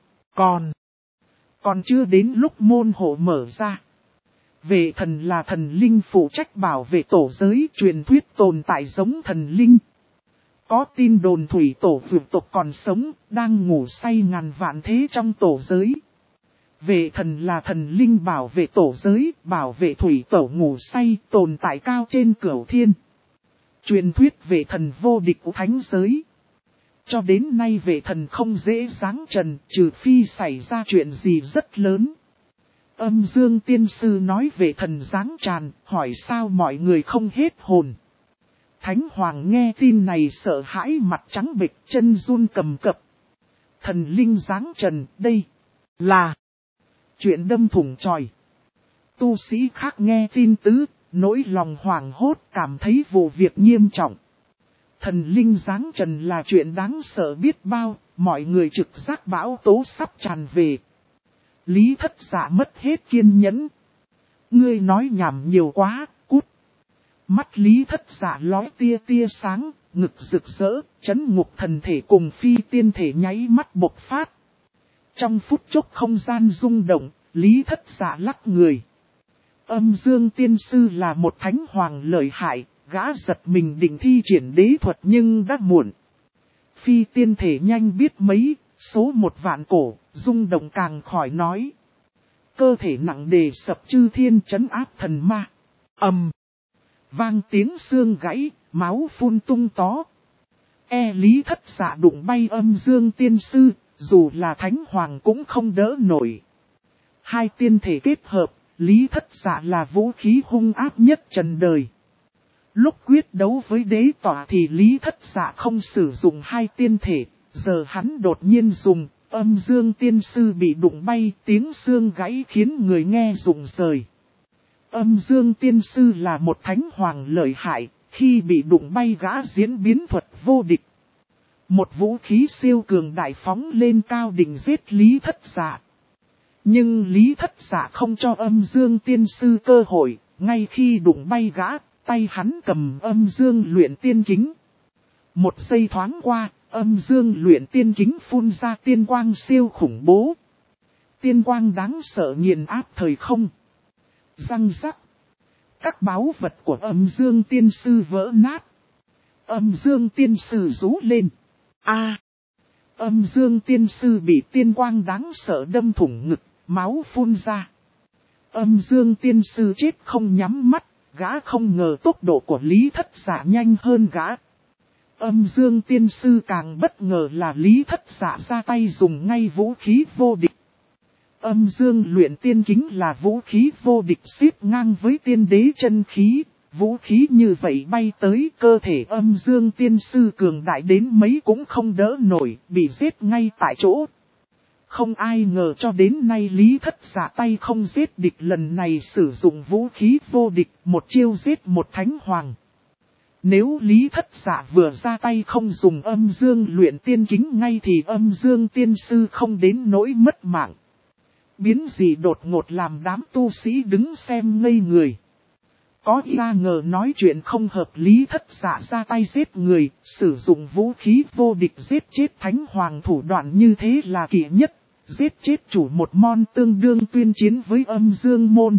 còn chưa đến lúc môn hộ mở ra. Vệ thần là thần linh phụ trách bảo vệ tổ giới, truyền thuyết tồn tại giống thần linh. Có tin đồn thủy tổ vượt tộc còn sống, đang ngủ say ngàn vạn thế trong tổ giới. Vệ thần là thần linh bảo vệ tổ giới, bảo vệ thủy tổ ngủ say, tồn tại cao trên cửu thiên. Truyền thuyết vệ thần vô địch của thánh giới. Cho đến nay vệ thần không dễ giáng trần, trừ phi xảy ra chuyện gì rất lớn. Âm Dương Tiên Sư nói vệ thần giáng tràn, hỏi sao mọi người không hết hồn. Thánh Hoàng nghe tin này sợ hãi mặt trắng bệch, chân run cầm cập. Thần linh giáng trần, đây là chuyện đâm thủng chòi. Tu sĩ khác nghe tin tứ, nỗi lòng hoảng hốt, cảm thấy vụ việc nghiêm trọng. Thần linh giáng trần là chuyện đáng sợ biết bao, mọi người trực giác bão tố sắp tràn về. Lý Thất Dạ mất hết kiên nhẫn. Ngươi nói nhảm nhiều quá, cút. Mắt Lý Thất Dạ lóe tia tia sáng, ngực rực rỡ, chấn ngục thần thể cùng phi tiên thể nháy mắt bộc phát. Trong phút chốc không gian rung động, Lý Thất Dạ lắc người. Âm Dương Tiên Sư là một thánh hoàng lợi hại, gã giật mình định thi triển đế thuật nhưng đã muộn. Phi tiên thể nhanh biết mấy, số 1.000.000 cổ, rung động càng khỏi nói. Cơ thể nặng đề sập chư thiên trấn áp thần ma. Vang tiếng xương gãy, máu phun tung tó. Lý Thất Dạ đụng bay Âm Dương Tiên Sư, dù là Thánh Hoàng cũng không đỡ nổi. Hai tiên thể kết hợp, Lý Thất Dạ là vũ khí hung ác nhất trần đời. Lúc quyết đấu với đế tỏa thì Lý Thất Dạ không sử dụng hai tiên thể, giờ hắn đột nhiên dùng, Âm Dương Tiên Sư bị đụng bay, tiếng xương gãy khiến người nghe rụng rời. Âm Dương Tiên Sư là một thánh hoàng lợi hại, khi bị đụng bay gã diễn biến thuật vô địch. Một vũ khí siêu cường đại phóng lên cao định giết Lý Thất Dạ. Nhưng Lý Thất Dạ không cho Âm Dương Tiên Sư cơ hội, ngay khi đụng bay gã, tay hắn cầm Âm Dương luyện tiên kính. Một giây thoáng qua, Âm Dương luyện tiên kính phun ra tiên quang siêu khủng bố. Tiên quang đáng sợ nghiền áp thời không. Răng rắc. Các báu vật của Âm Dương Tiên Sư vỡ nát. Âm Dương Tiên Sư rú lên. Âm Dương Tiên Sư bị tiên quang đáng sợ đâm thủng ngực, máu phun ra. Âm Dương Tiên Sư chết không nhắm mắt, gã không ngờ tốc độ của Lý Thất Dạ nhanh hơn gã. Âm Dương Tiên Sư càng bất ngờ là Lý Thất Dạ ra tay dùng ngay vũ khí vô địch. Âm Dương luyện tiên kính là vũ khí vô địch xếp ngang với tiên đế chân khí. Vũ khí như vậy bay tới cơ thể Âm Dương Tiên Sư cường đại đến mấy cũng không đỡ nổi, bị giết ngay tại chỗ. Không ai ngờ cho đến nay Lý Thất Dạ tay không giết địch, lần này sử dụng vũ khí vô địch, một chiêu giết một thánh hoàng. Nếu Lý Thất Dạ vừa ra tay không dùng Âm Dương luyện tiên kính ngay thì Âm Dương Tiên Sư không đến nỗi mất mạng. Biến gì đột ngột làm đám tu sĩ đứng xem ngây người. Có ra ngờ nói chuyện không hợp Lý Thất Dạ ra tay giết người, sử dụng vũ khí vô địch giết chết thánh hoàng, thủ đoạn như thế là kỳ nhất, giết chết chủ một môn tương đương tuyên chiến với Âm Dương môn.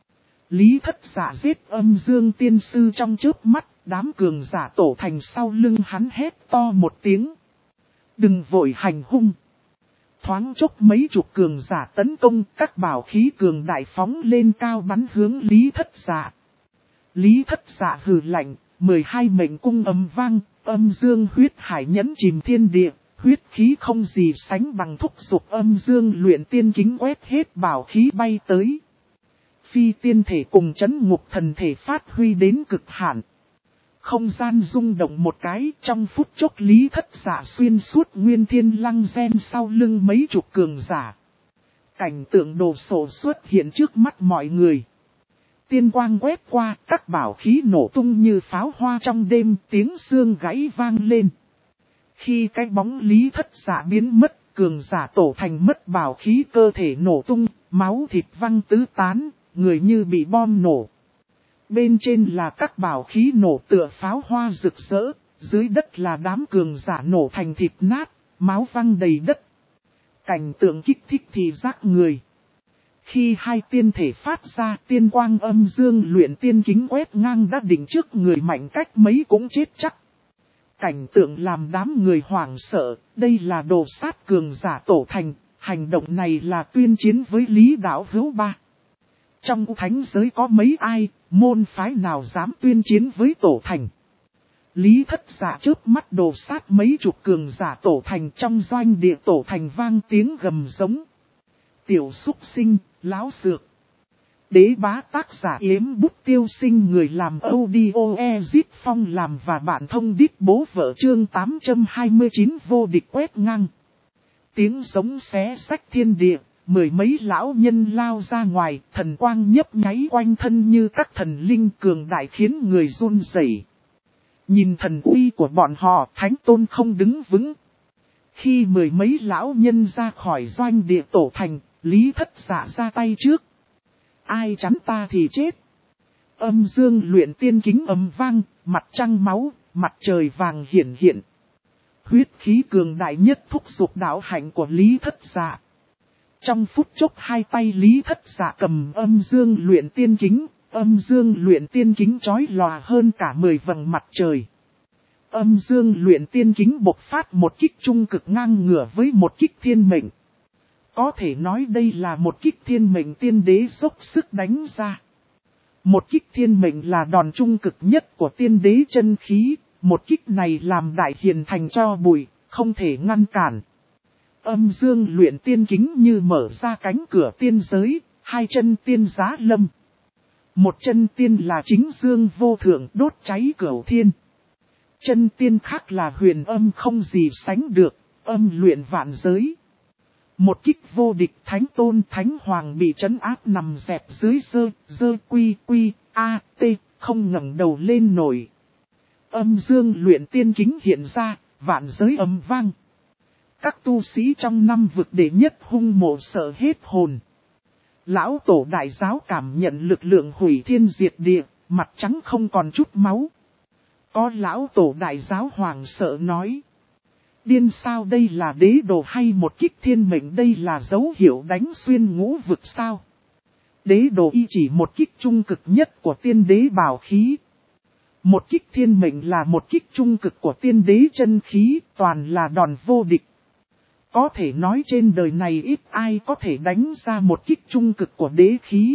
Lý Thất Dạ giết Âm Dương Tiên Sư trong chớp mắt, đám cường giả tổ thành sau lưng hắn hét to một tiếng. Đừng vội hành hung. Thoáng chốc mấy chục cường giả tấn công, các bảo khí cường đại phóng lên cao bắn hướng Lý Thất Dạ. Lý Thất Dạ hừ lạnh, 12 mệnh cung ầm vang, Âm Dương huyết hải nhẫn chìm thiên địa, huyết khí không gì sánh bằng, thúc giục Âm Dương luyện tiên kính quét hết bảo khí bay tới. Phi tiên thể cùng chấn ngục thần thể phát huy đến cực hạn. Không gian rung động một cái, trong phút chốc Lý Thất Dạ xuyên suốt nguyên thiên lăng gen sau lưng mấy chục cường giả. Cảnh tượng đồ sộ xuất hiện trước mắt mọi người. Tiên quang quét qua, các bảo khí nổ tung như pháo hoa trong đêm, tiếng xương gãy vang lên. Khi cái bóng Lý Thất Dạ biến mất, cường giả tổ thành mất bảo khí, cơ thể nổ tung, máu thịt văng tứ tán, người như bị bom nổ. Bên trên là các bảo khí nổ tựa pháo hoa rực rỡ, dưới đất là đám cường giả nổ thành thịt nát, máu văng đầy đất. Cảnh tượng kích thích thì giác người. Khi hai tiên thể phát ra, tiên quang Âm Dương luyện tiên kính quét ngang đã đỉnh trước người, mạnh cách mấy cũng chết chắc. Cảnh tượng làm đám người hoảng sợ, đây là đồ sát cường giả tổ thành, hành động này là tuyên chiến với Lý Đạo Hữu Ba. Trong thánh giới có mấy ai, môn phái nào dám tuyên chiến với tổ thành. Lý Thất Dạ chớp mắt đồ sát mấy chục cường giả tổ thành, trong doanh địa tổ thành vang tiếng gầm giống. Tiểu súc sinh, láo xược. Đế bá tác giả Yếm Bút Tiêu Sinh, người làm audio Ezit Phong làm và bạn thông đít bố vợ, chương 829 vô địch quét ngang. Tiếng giống xé xách thiên địa, mười mấy lão nhân lao ra ngoài, thần quang nhấp nháy quanh thân như các thần linh cường đại khiến người run rẩy. Nhìn thần uy của bọn họ, thánh tôn không đứng vững. Khi mười mấy lão nhân ra khỏi doanh địa tổ thành, Lý Thất Dạ ra tay trước. Ai chắn ta thì chết. Âm Dương luyện tiên kính ầm vang, mặt trăng máu, mặt trời vàng hiển hiện. Huyết khí cường đại nhất thúc giục đạo hạnh của Lý Thất Dạ. Trong phút chốc hai tay Lý Thất Dạ cầm Âm Dương luyện tiên kính, Âm Dương luyện tiên kính chói lòa hơn cả 10 vầng mặt trời. Âm dương luyện tiên kính bộc phát một kích trung cực ngang ngửa với một kích thiên mệnh. Có thể nói đây là một kích thiên mệnh tiên đế dốc sức đánh ra. Một kích thiên mệnh là đòn trung cực nhất của tiên đế chân khí, một kích này làm đại hiền thành cho bụi, không thể ngăn cản. Âm dương luyện tiên kính như mở ra cánh cửa tiên giới, hai chân tiên giá lâm. Một chân tiên là chính dương vô thượng đốt cháy cửu thiên. Chân tiên khác là huyền âm không gì sánh được, âm luyện vạn giới. Một kích vô địch thánh tôn thánh hoàng bị trấn áp nằm dẹp dưới dơ quy a t, không ngẩng đầu lên nổi. Âm dương luyện tiên kính hiện ra, vạn giới âm vang. Các tu sĩ trong năm vực đệ nhất hung mộ sợ hết hồn. Lão tổ đại giáo cảm nhận lực lượng hủy thiên diệt địa, mặt trắng không còn chút máu. Có lão tổ đại giáo hoàng sợ nói. Điên sao, đây là đế đồ hay một kích thiên mệnh, đây là dấu hiệu đánh xuyên ngũ vực sao? Đế đồ y chỉ một kích trung cực nhất của tiên đế bảo khí. Một kích thiên mệnh là một kích trung cực của tiên đế chân khí, toàn là đòn vô địch. Có thể nói trên đời này ít ai có thể đánh ra một kích trung cực của đế khí.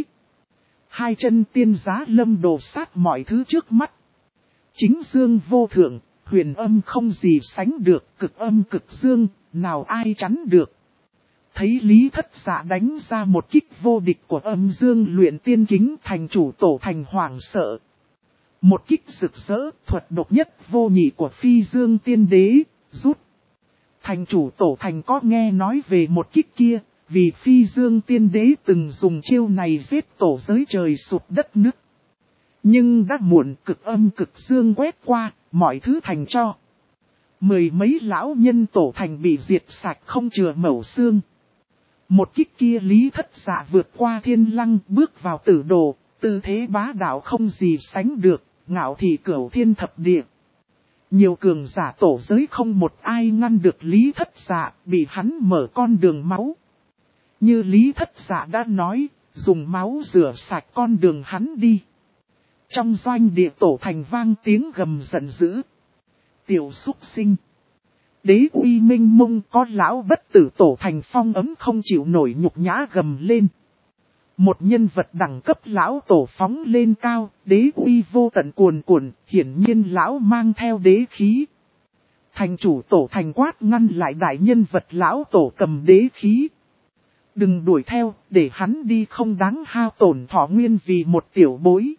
Hai chân tiên giá lâm đồ sát mọi thứ trước mắt. Chính dương vô thượng, huyền âm không gì sánh được, cực âm cực dương, nào ai chắn được. Thấy Lý Thất Dạ đánh ra một kích vô địch của âm dương luyện tiên kính, thành chủ tổ thành hoảng sợ. Một kích rực rỡ, thuật độc nhất vô nhị của phi dương tiên đế, rút. Thành chủ tổ thành có nghe nói về một kích kia, vì phi dương tiên đế từng dùng chiêu này giết tổ giới trời sụp đất nứt. Nhưng đã muộn, cực âm cực dương quét qua, mọi thứ thành cho. Mười mấy lão nhân tổ thành bị diệt sạch không chừa mẩu xương. Một kích kia Lý Thất Dạ vượt qua thiên lăng, bước vào tử đồ, tư thế bá đạo không gì sánh được, ngạo thị cửu thiên thập địa. Nhiều cường giả tổ giới không một ai ngăn được Lý Thất Dạ, bị hắn mở con đường máu. Như Lý Thất Dạ đã nói, dùng máu rửa sạch con đường hắn đi. Trong doanh địa tổ thành vang tiếng gầm giận dữ. Tiểu súc sinh. Đế uy minh mông, có lão bất tử tổ thành phong ấm không chịu nổi nhục nhã gầm lên. Một nhân vật đẳng cấp lão tổ phóng lên cao, đế uy vô tận cuồn cuộn, hiển nhiên lão mang theo đế khí. Thành chủ tổ thành quát ngăn lại đại nhân vật lão tổ cầm đế khí. Đừng đuổi theo, để hắn đi, không đáng hao tổn thọ nguyên vì một tiểu bối.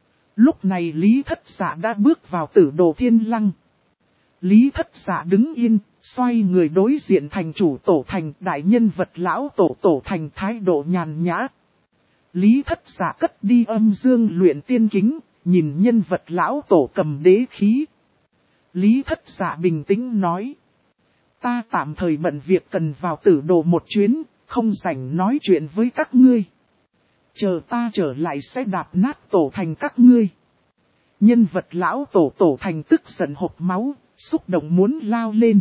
Lúc này Lý Thất Dạ đã bước vào tử đồ thiên lăng. Lý Thất Dạ đứng yên, xoay người đối diện thành chủ tổ thành, đại nhân vật lão tổ thành, thái độ nhàn nhã. Lý Thất Dạ cất đi âm dương luyện tiên kính, nhìn nhân vật lão tổ cầm đế khí. Lý Thất Dạ bình tĩnh nói. Ta tạm thời bận việc cần vào tử đồ một chuyến, không rảnh nói chuyện với các ngươi. Chờ ta trở lại sẽ đạp nát tổ thành các ngươi. Nhân vật lão tổ thành tức giận hộc máu, xúc động muốn lao lên.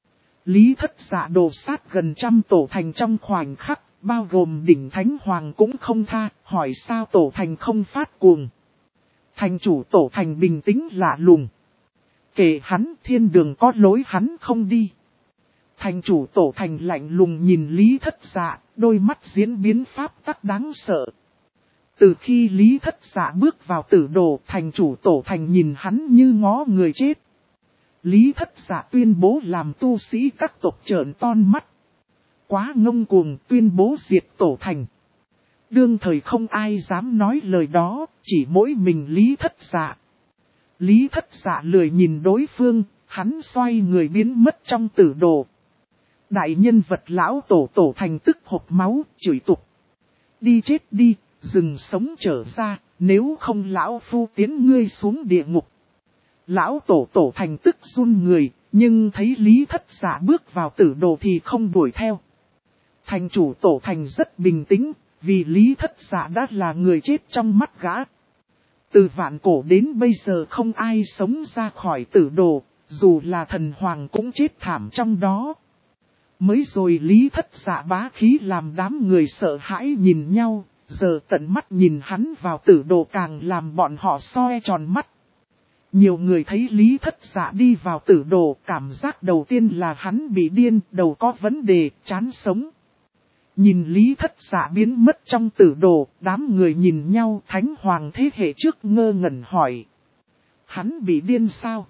Lý Thất Dạ đồ sát gần trăm tổ thành trong khoảnh khắc, bao gồm đỉnh thánh hoàng cũng không tha, hỏi sao tổ thành không phát cuồng. Thành chủ tổ thành bình tĩnh lạ lùng. Kể hắn, thiên đường có lối hắn không đi. Thành chủ tổ thành lạnh lùng nhìn Lý Thất Dạ, đôi mắt diễn biến pháp tắc đáng sợ. Từ khi Lý Thất Dạ bước vào tử đồ, thành chủ tổ thành nhìn hắn như ngó người chết. Lý Thất Dạ tuyên bố làm tu sĩ các tộc trợn ton mắt. Quá ngông cuồng, tuyên bố diệt tổ thành. Đương thời không ai dám nói lời đó, chỉ mỗi mình Lý Thất Dạ. Lý Thất Dạ lười nhìn đối phương, hắn xoay người biến mất trong tử đồ. Đại nhân vật lão tổ thành tức hộc máu, chửi tục. Đi chết đi, rừng sống trở ra, nếu không lão phu tiến ngươi xuống địa ngục. Lão tổ thành tức run người, nhưng thấy Lý Thất Dạ bước vào tử đồ thì không đuổi theo. Thành chủ tổ thành rất bình tĩnh, vì Lý Thất Dạ đã là người chết trong mắt gã. Từ vạn cổ đến bây giờ không ai sống ra khỏi tử đồ, dù là thần hoàng cũng chết thảm trong đó. Mới rồi Lý Thất Dạ bá khí làm đám người sợ hãi nhìn nhau, giờ tận mắt nhìn hắn vào tử đồ càng làm bọn họ soi tròn mắt. Nhiều người thấy Lý Thất Dạ đi vào tử đồ, cảm giác đầu tiên là hắn bị điên, đầu có vấn đề, chán sống. Nhìn Lý Thất Dạ biến mất trong tử đồ, đám người nhìn nhau, Thánh Hoàng thế hệ trước ngơ ngẩn hỏi. Hắn bị điên sao?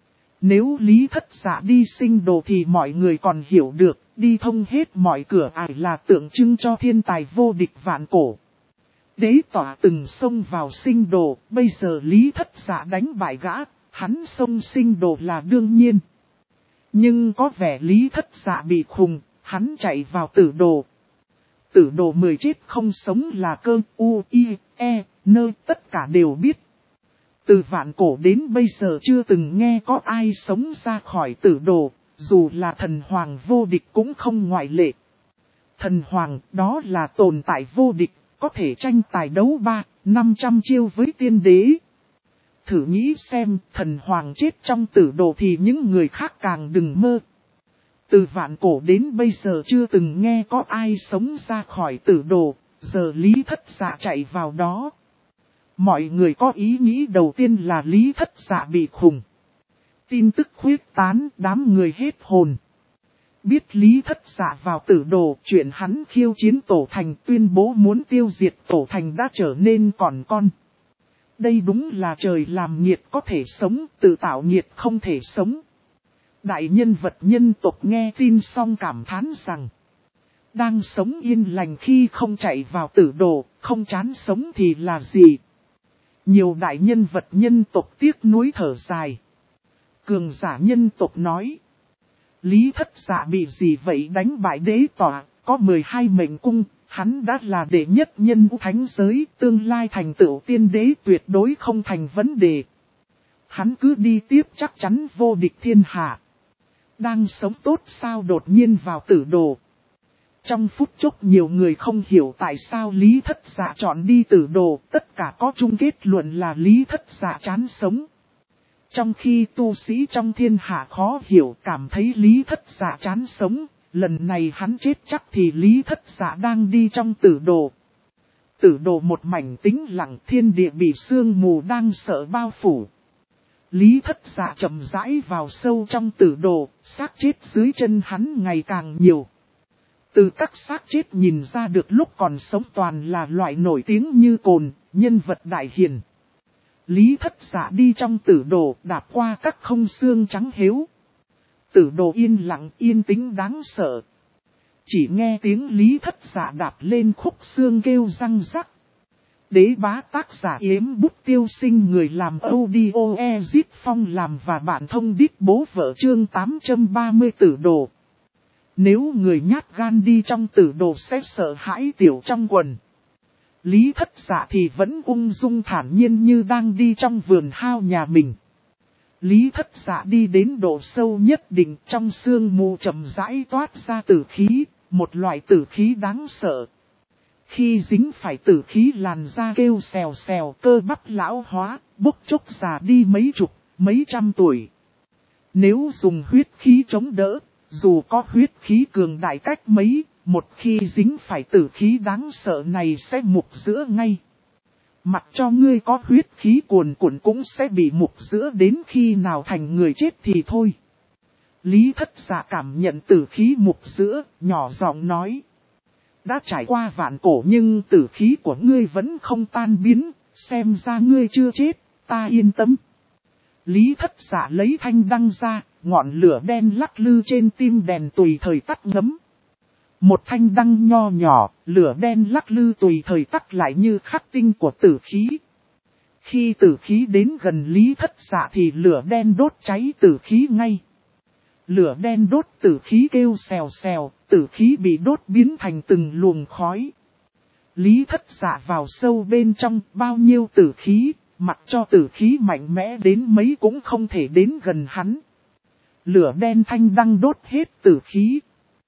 Nếu Lý Thất Dạ đi sinh đồ thì mọi người còn hiểu được, đi thông hết mọi cửa ải là tượng trưng cho thiên tài vô địch vạn cổ. Đế tỏa từng xông vào sinh đồ, bây giờ Lý Thất Dạ đánh bại gã, hắn xông sinh đồ là đương nhiên. Nhưng có vẻ Lý Thất Dạ bị khùng, hắn chạy vào tử đồ. Tử đồ 10 chết không sống là cơ u i e nơ tất cả đều biết. Từ vạn cổ đến bây giờ chưa từng nghe có ai sống ra khỏi tử đồ, dù là thần hoàng vô địch cũng không ngoại lệ. Thần hoàng đó là tồn tại vô địch, có thể tranh tài đấu 300-500 chiêu với tiên đế. Thử nghĩ xem, thần hoàng chết trong tử đồ thì những người khác càng đừng mơ. Từ vạn cổ đến bây giờ chưa từng nghe có ai sống ra khỏi tử đồ, giờ Lý Thất Dạ chạy vào đó. Mọi người có ý nghĩ đầu tiên là Lý Thất Dạ bị khùng. Tin tức khuyết tán, đám người hết hồn. Biết Lý Thất Dạ vào tử đồ, chuyện hắn khiêu chiến Tổ Thành tuyên bố muốn tiêu diệt Tổ Thành đã trở nên còn con. Đây đúng là trời làm nghiệt có thể sống, tự tạo nghiệt không thể sống. Đại nhân vật nhân tộc nghe tin xong cảm thán rằng, đang sống yên lành khi không chạy vào tử đồ, không chán sống thì là gì? Nhiều đại nhân vật nhân tộc tiếc nuối thở dài. Cường giả nhân tộc nói, Lý Thất Dạ bị gì vậy đánh bại đế tỏa, có 12 mệnh cung, hắn đã là đệ nhất nhân thánh giới, tương lai thành tựu tiên đế tuyệt đối không thành vấn đề. Hắn cứ đi tiếp chắc chắn vô địch thiên hạ. Đang sống tốt sao đột nhiên vào tử đồ. Trong phút chốc nhiều người không hiểu tại sao Lý Thất Dạ chọn đi tử đồ, tất cả có chung kết luận là Lý Thất Dạ chán sống. Trong khi tu sĩ trong thiên hạ khó hiểu cảm thấy Lý Thất Dạ chán sống, lần này hắn chết chắc thì Lý Thất Dạ đang đi trong tử đồ. Tử đồ một mảnh tĩnh lặng, thiên địa bị sương mù đang sợ bao phủ. Lý Thất Dạ chậm rãi vào sâu trong tử đồ, xác chết dưới chân hắn ngày càng nhiều. Từ các xác chết nhìn ra được lúc còn sống toàn là loại nổi tiếng như cồn, nhân vật đại hiền. Lý Thất Dạ đi trong tử đồ, đạp qua các không xương trắng hếu. Tử đồ yên lặng yên tĩnh đáng sợ. Chỉ nghe tiếng Lý Thất Dạ đạp lên khúc xương kêu răng rắc. Đế bá tác giả Yếm Bút Tiêu Sinh, người làm audio Ezit Phong làm và bạn thông đít bố vợ chương 830 tử đồ. Nếu người nhát gan đi trong tử đồ sẽ sợ hãi tiểu trong quần. Lý Thất Dạ thì vẫn ung dung thản nhiên như đang đi trong vườn hao nhà mình. Lý Thất Dạ đi đến độ sâu nhất định, trong sương mù chậm rãi toát ra tử khí, một loại tử khí đáng sợ. Khi dính phải tử khí làn da kêu xèo xèo, cơ bắp lão hóa, bốc chốc già đi mấy chục, mấy trăm tuổi. Nếu dùng huyết khí chống đỡ, dù có huyết khí cường đại cách mấy, một khi dính phải tử khí đáng sợ này sẽ mục giữa ngay. Mặc cho ngươi có huyết khí cuồn cuộn cũng sẽ bị mục giữa đến khi nào thành người chết thì thôi. Lý Thất Dạ cảm nhận tử khí mục giữa, nhỏ giọng nói. Đã trải qua vạn cổ nhưng tử khí của ngươi vẫn không tan biến, xem ra ngươi chưa chết, ta yên tâm. Lý Thất Dạ lấy thanh đăng ra, ngọn lửa đen lắc lư trên tim đèn tùy thời tắt ngấm. Một thanh đăng nho nhỏ, lửa đen lắc lư tùy thời tắt lại như khắc tinh của tử khí. Khi tử khí đến gần Lý Thất Dạ thì lửa đen đốt cháy tử khí ngay. Lửa đen đốt tử khí kêu xèo xèo, tử khí bị đốt biến thành từng luồng khói. Lý Thất Dạ vào sâu bên trong, bao nhiêu tử khí, mặc cho tử khí mạnh mẽ đến mấy cũng không thể đến gần hắn. Lửa đen thanh đăng đốt hết tử khí.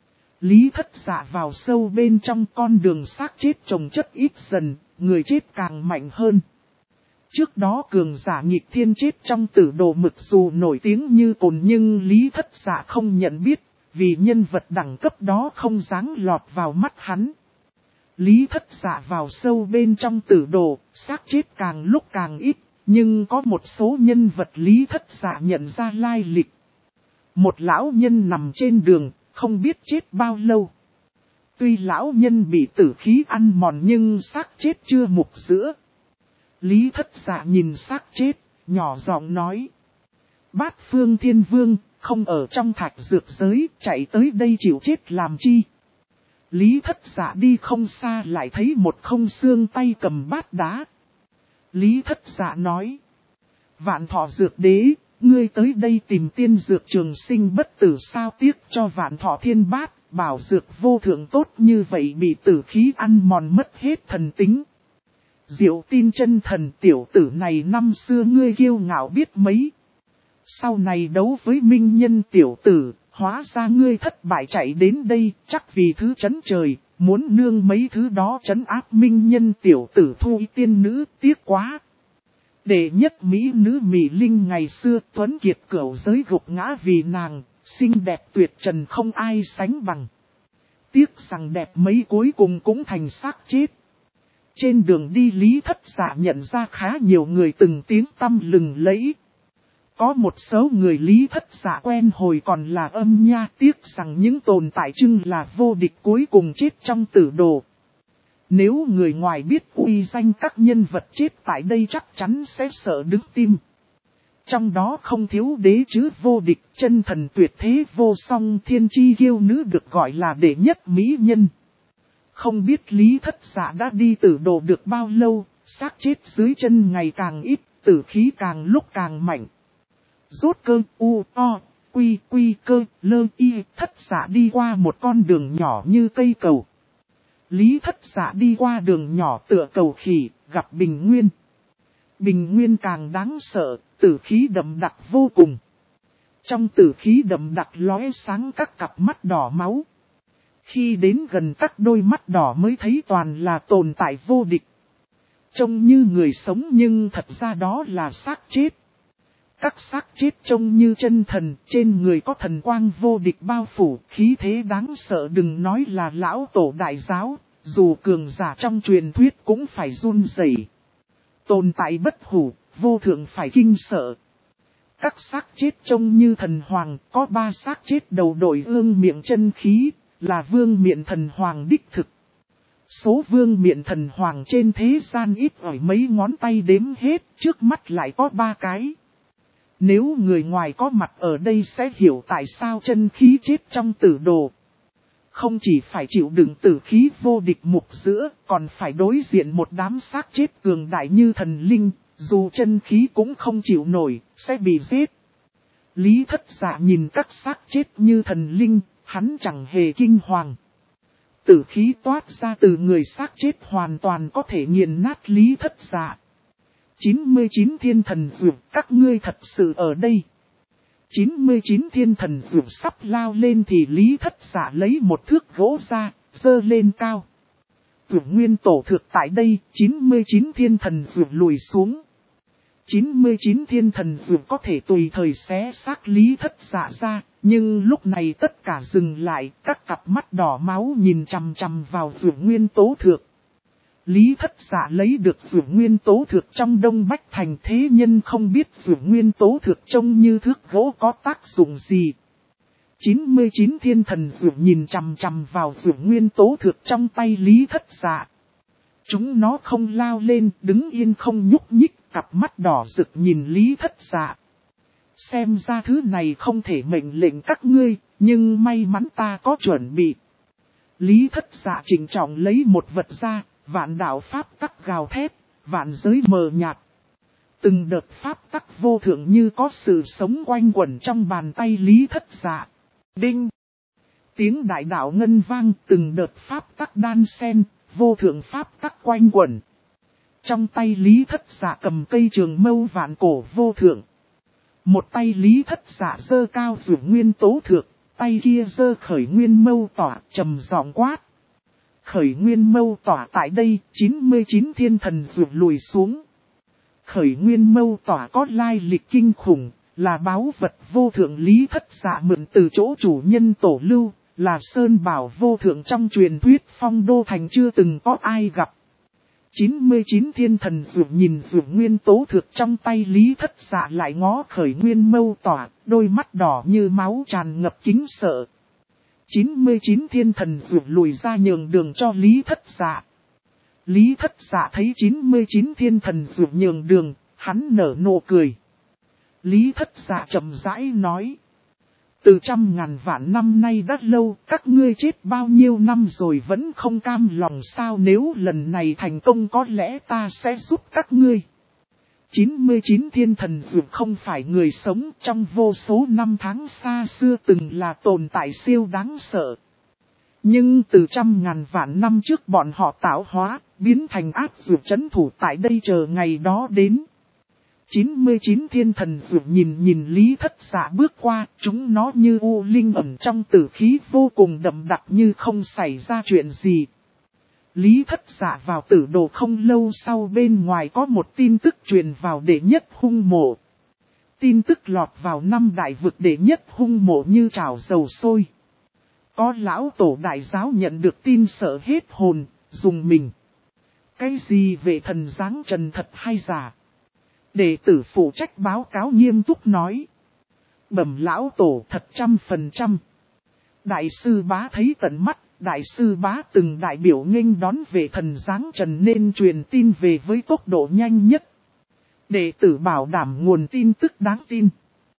Lý Thất Dạ vào sâu bên trong, con đường xác chết chồng chất ít dần, người chết càng mạnh hơn. Trước đó cường giả nghịch thiên chết trong tử đồ mực dù nổi tiếng như cồn nhưng Lý Thất Dạ không nhận biết, vì nhân vật đẳng cấp đó không dáng lọt vào mắt hắn. Lý Thất Dạ vào sâu bên trong tử đồ, xác chết càng lúc càng ít, Nhưng có một số nhân vật Lý Thất Dạ nhận ra lai lịch. Một lão nhân nằm trên đường, không biết chết bao lâu. Tuy lão nhân bị tử khí ăn mòn nhưng xác chết chưa mục giữa. Lý Thất Dạ nhìn xác chết, nhỏ giọng nói. Bát Phương Thiên Vương, không ở trong thạch dược giới, chạy tới đây chịu chết làm chi. Lý Thất Dạ đi không xa lại thấy một không xương tay cầm bát đá. Lý Thất Dạ nói. Vạn Thọ Dược Đế, ngươi tới đây tìm tiên dược trường sinh bất tử sao tiếc cho Vạn Thọ Thiên Bát, bảo dược vô thượng tốt như vậy bị tử khí ăn mòn mất hết thần tính. Diệu Tin chân thần tiểu tử này năm xưa ngươi kiêu ngạo biết mấy. Sau này đấu với minh nhân tiểu tử, hóa ra ngươi thất bại chạy đến đây, chắc vì thứ chấn trời, muốn nương mấy thứ đó trấn áp minh nhân tiểu tử thu tiên nữ, tiếc quá. Đệ nhất mỹ nữ Mỹ Linh ngày xưa tuấn kiệt cửu giới gục ngã vì nàng, xinh đẹp tuyệt trần không ai sánh bằng. Tiếc rằng đẹp mấy cuối cùng cũng thành xác chết. Trên đường đi Lý Thất Dạ nhận ra khá nhiều người từng tiếng tăm lừng lẫy. Có một số người Lý Thất Dạ quen hồi còn là âm nha, tiếc rằng những tồn tại chưng là vô địch cuối cùng chết trong tử đồ. Nếu người ngoài biết uy danh các nhân vật chết tại đây chắc chắn sẽ sợ đứng tim. Trong đó không thiếu đế chứ vô địch, chân thần tuyệt thế vô song thiên chi kiêu nữ được gọi là đệ nhất mỹ nhân. Không biết Lý Thất Dạ đã đi tử đồ được bao lâu, xác chết dưới chân ngày càng ít, tử khí càng lúc càng mạnh. Rốt cơ u o, quy cơ lơ y, Thất Dạ đi qua một con đường nhỏ như cây cầu. Lý Thất Dạ đi qua đường nhỏ tựa cầu khỉ, gặp Bình Nguyên. Bình Nguyên càng đáng sợ, tử khí đậm đặc vô cùng. Trong tử khí đậm đặc lóe sáng các cặp mắt đỏ máu. Khi đến gần các đôi mắt đỏ mới thấy toàn là tồn tại vô địch. Trông như người sống nhưng thật ra đó là xác chết. Các xác chết trông như chân thần, trên người có thần quang vô địch bao phủ, khí thế đáng sợ đừng nói là lão tổ đại giáo, dù cường giả trong truyền thuyết cũng phải run rẩy. Tồn tại bất hủ, vô thượng phải kinh sợ. Các xác chết trông như thần hoàng, có 3 xác chết đầu đội ương miệng chân khí, là vương miện thần hoàng đích thực. Số vương miện thần hoàng trên thế gian ít ỏi mấy ngón tay đếm hết, trước mắt lại có 3 cái. Nếu người ngoài có mặt ở đây sẽ hiểu tại sao chân khí chết trong tử đồ. Không chỉ phải chịu đựng tử khí vô địch mục giữa, còn phải đối diện một đám xác chết cường đại như thần linh, dù chân khí cũng không chịu nổi, sẽ bị giết. Lý Thất Dạ nhìn các xác chết như thần linh, hắn chẳng hề kinh hoàng. Tử khí toát ra từ người xác chết hoàn toàn có thể nghiền nát Lý Thất Dạ. 99 thiên thần dược, các ngươi thật sự ở đây. 99 thiên thần dược sắp lao lên thì Lý Thất Dạ lấy một thước gỗ ra, giơ lên cao. Tưởng nguyên tổ thực tại đây, 99 thiên thần dược lùi xuống. 99 thiên thần dược có thể tùy thời xé xác Lý Thất Dạ ra, nhưng lúc này tất cả dừng lại, các cặp mắt đỏ máu nhìn chằm chằm vào dược nguyên tố thược. Lý Thất Dạ lấy được dược nguyên tố thược trong Đông Bách Thành, thế nhân không biết dược nguyên tố thược trông như thước gỗ có tác dụng gì. 99 thiên thần dược nhìn chằm chằm vào dược nguyên tố thược trong tay Lý Thất Dạ. Chúng nó không lao lên, đứng yên không nhúc nhích, cặp mắt đỏ rực nhìn Lý Thất Dạ. Xem ra thứ này không thể mệnh lệnh các ngươi, nhưng may mắn ta có chuẩn bị. Lý Thất Dạ trịnh trọng lấy một vật ra, vạn đạo pháp tắc gào thét, vạn giới mờ nhạt. Từng đợt pháp tắc vô thượng như có sự sống quanh quẩn trong bàn tay Lý Thất Dạ. Đinh! Tiếng đại đạo ngân vang, từng đợt pháp tắc đan sen, vô thượng pháp tắc quanh quẩn. Trong tay Lý Thất Dạ cầm cây trường mâu vạn cổ vô thượng. Một tay Lý Thất Dạ giơ cao dược nguyên tố thượng, tay kia giơ khởi nguyên mâu tỏa trầm giọng quát. Khởi nguyên mâu tỏa tại đây, 99 thiên thần dược lùi xuống. Khởi nguyên mâu tỏa có lai lịch kinh khủng, là báu vật vô thượng Lý Thất Dạ mượn từ chỗ chủ nhân tổ lưu, là sơn bảo vô thượng trong truyền thuyết Phong Đô Thành chưa từng có ai gặp. 99 thiên thần dược nhìn dược nguyên tố thực trong tay Lý Thất Dạ lại ngó khởi nguyên mâu tỏa, đôi mắt đỏ như máu tràn ngập kính sợ. 99 thiên thần dược lùi ra nhường đường cho Lý Thất Dạ. Lý Thất Dạ thấy 99 thiên thần dược nhường đường, hắn nở nụ cười. Lý Thất Dạ chậm rãi nói. Từ trăm ngàn vạn năm nay đã lâu, các ngươi chết bao nhiêu năm rồi vẫn không cam lòng sao, nếu lần này thành công có lẽ ta sẽ giúp các ngươi. 99 thiên thần dược không phải người sống, trong vô số năm tháng xa xưa từng là tồn tại siêu đáng sợ. Nhưng từ trăm ngàn vạn năm trước bọn họ tạo hóa, biến thành ác dược trấn thủ tại đây chờ ngày đó đến. 99 thiên thần dược nhìn Lý Thất Dạ bước qua, chúng nó như u linh ẩn trong tử khí vô cùng đậm đặc như không xảy ra chuyện gì. Lý Thất Dạ vào tử đồ không lâu sau, bên ngoài có một tin tức truyền vào đệ nhất hung mộ. Tin tức lọt vào 5 đại vực đệ nhất hung mộ như chảo dầu sôi. Có lão tổ đại giáo nhận được tin sợ hết hồn, dùng mình. Cái gì về thần dáng trần thật hay giả? Đệ tử phụ trách báo cáo nghiêm túc nói. Bẩm lão tổ thật 100%. Đại sư bá thấy tận mắt, đại sư bá từng đại biểu nghênh đón về thần dáng trần nên truyền tin về với tốc độ nhanh nhất. Đệ tử bảo đảm nguồn tin tức đáng tin.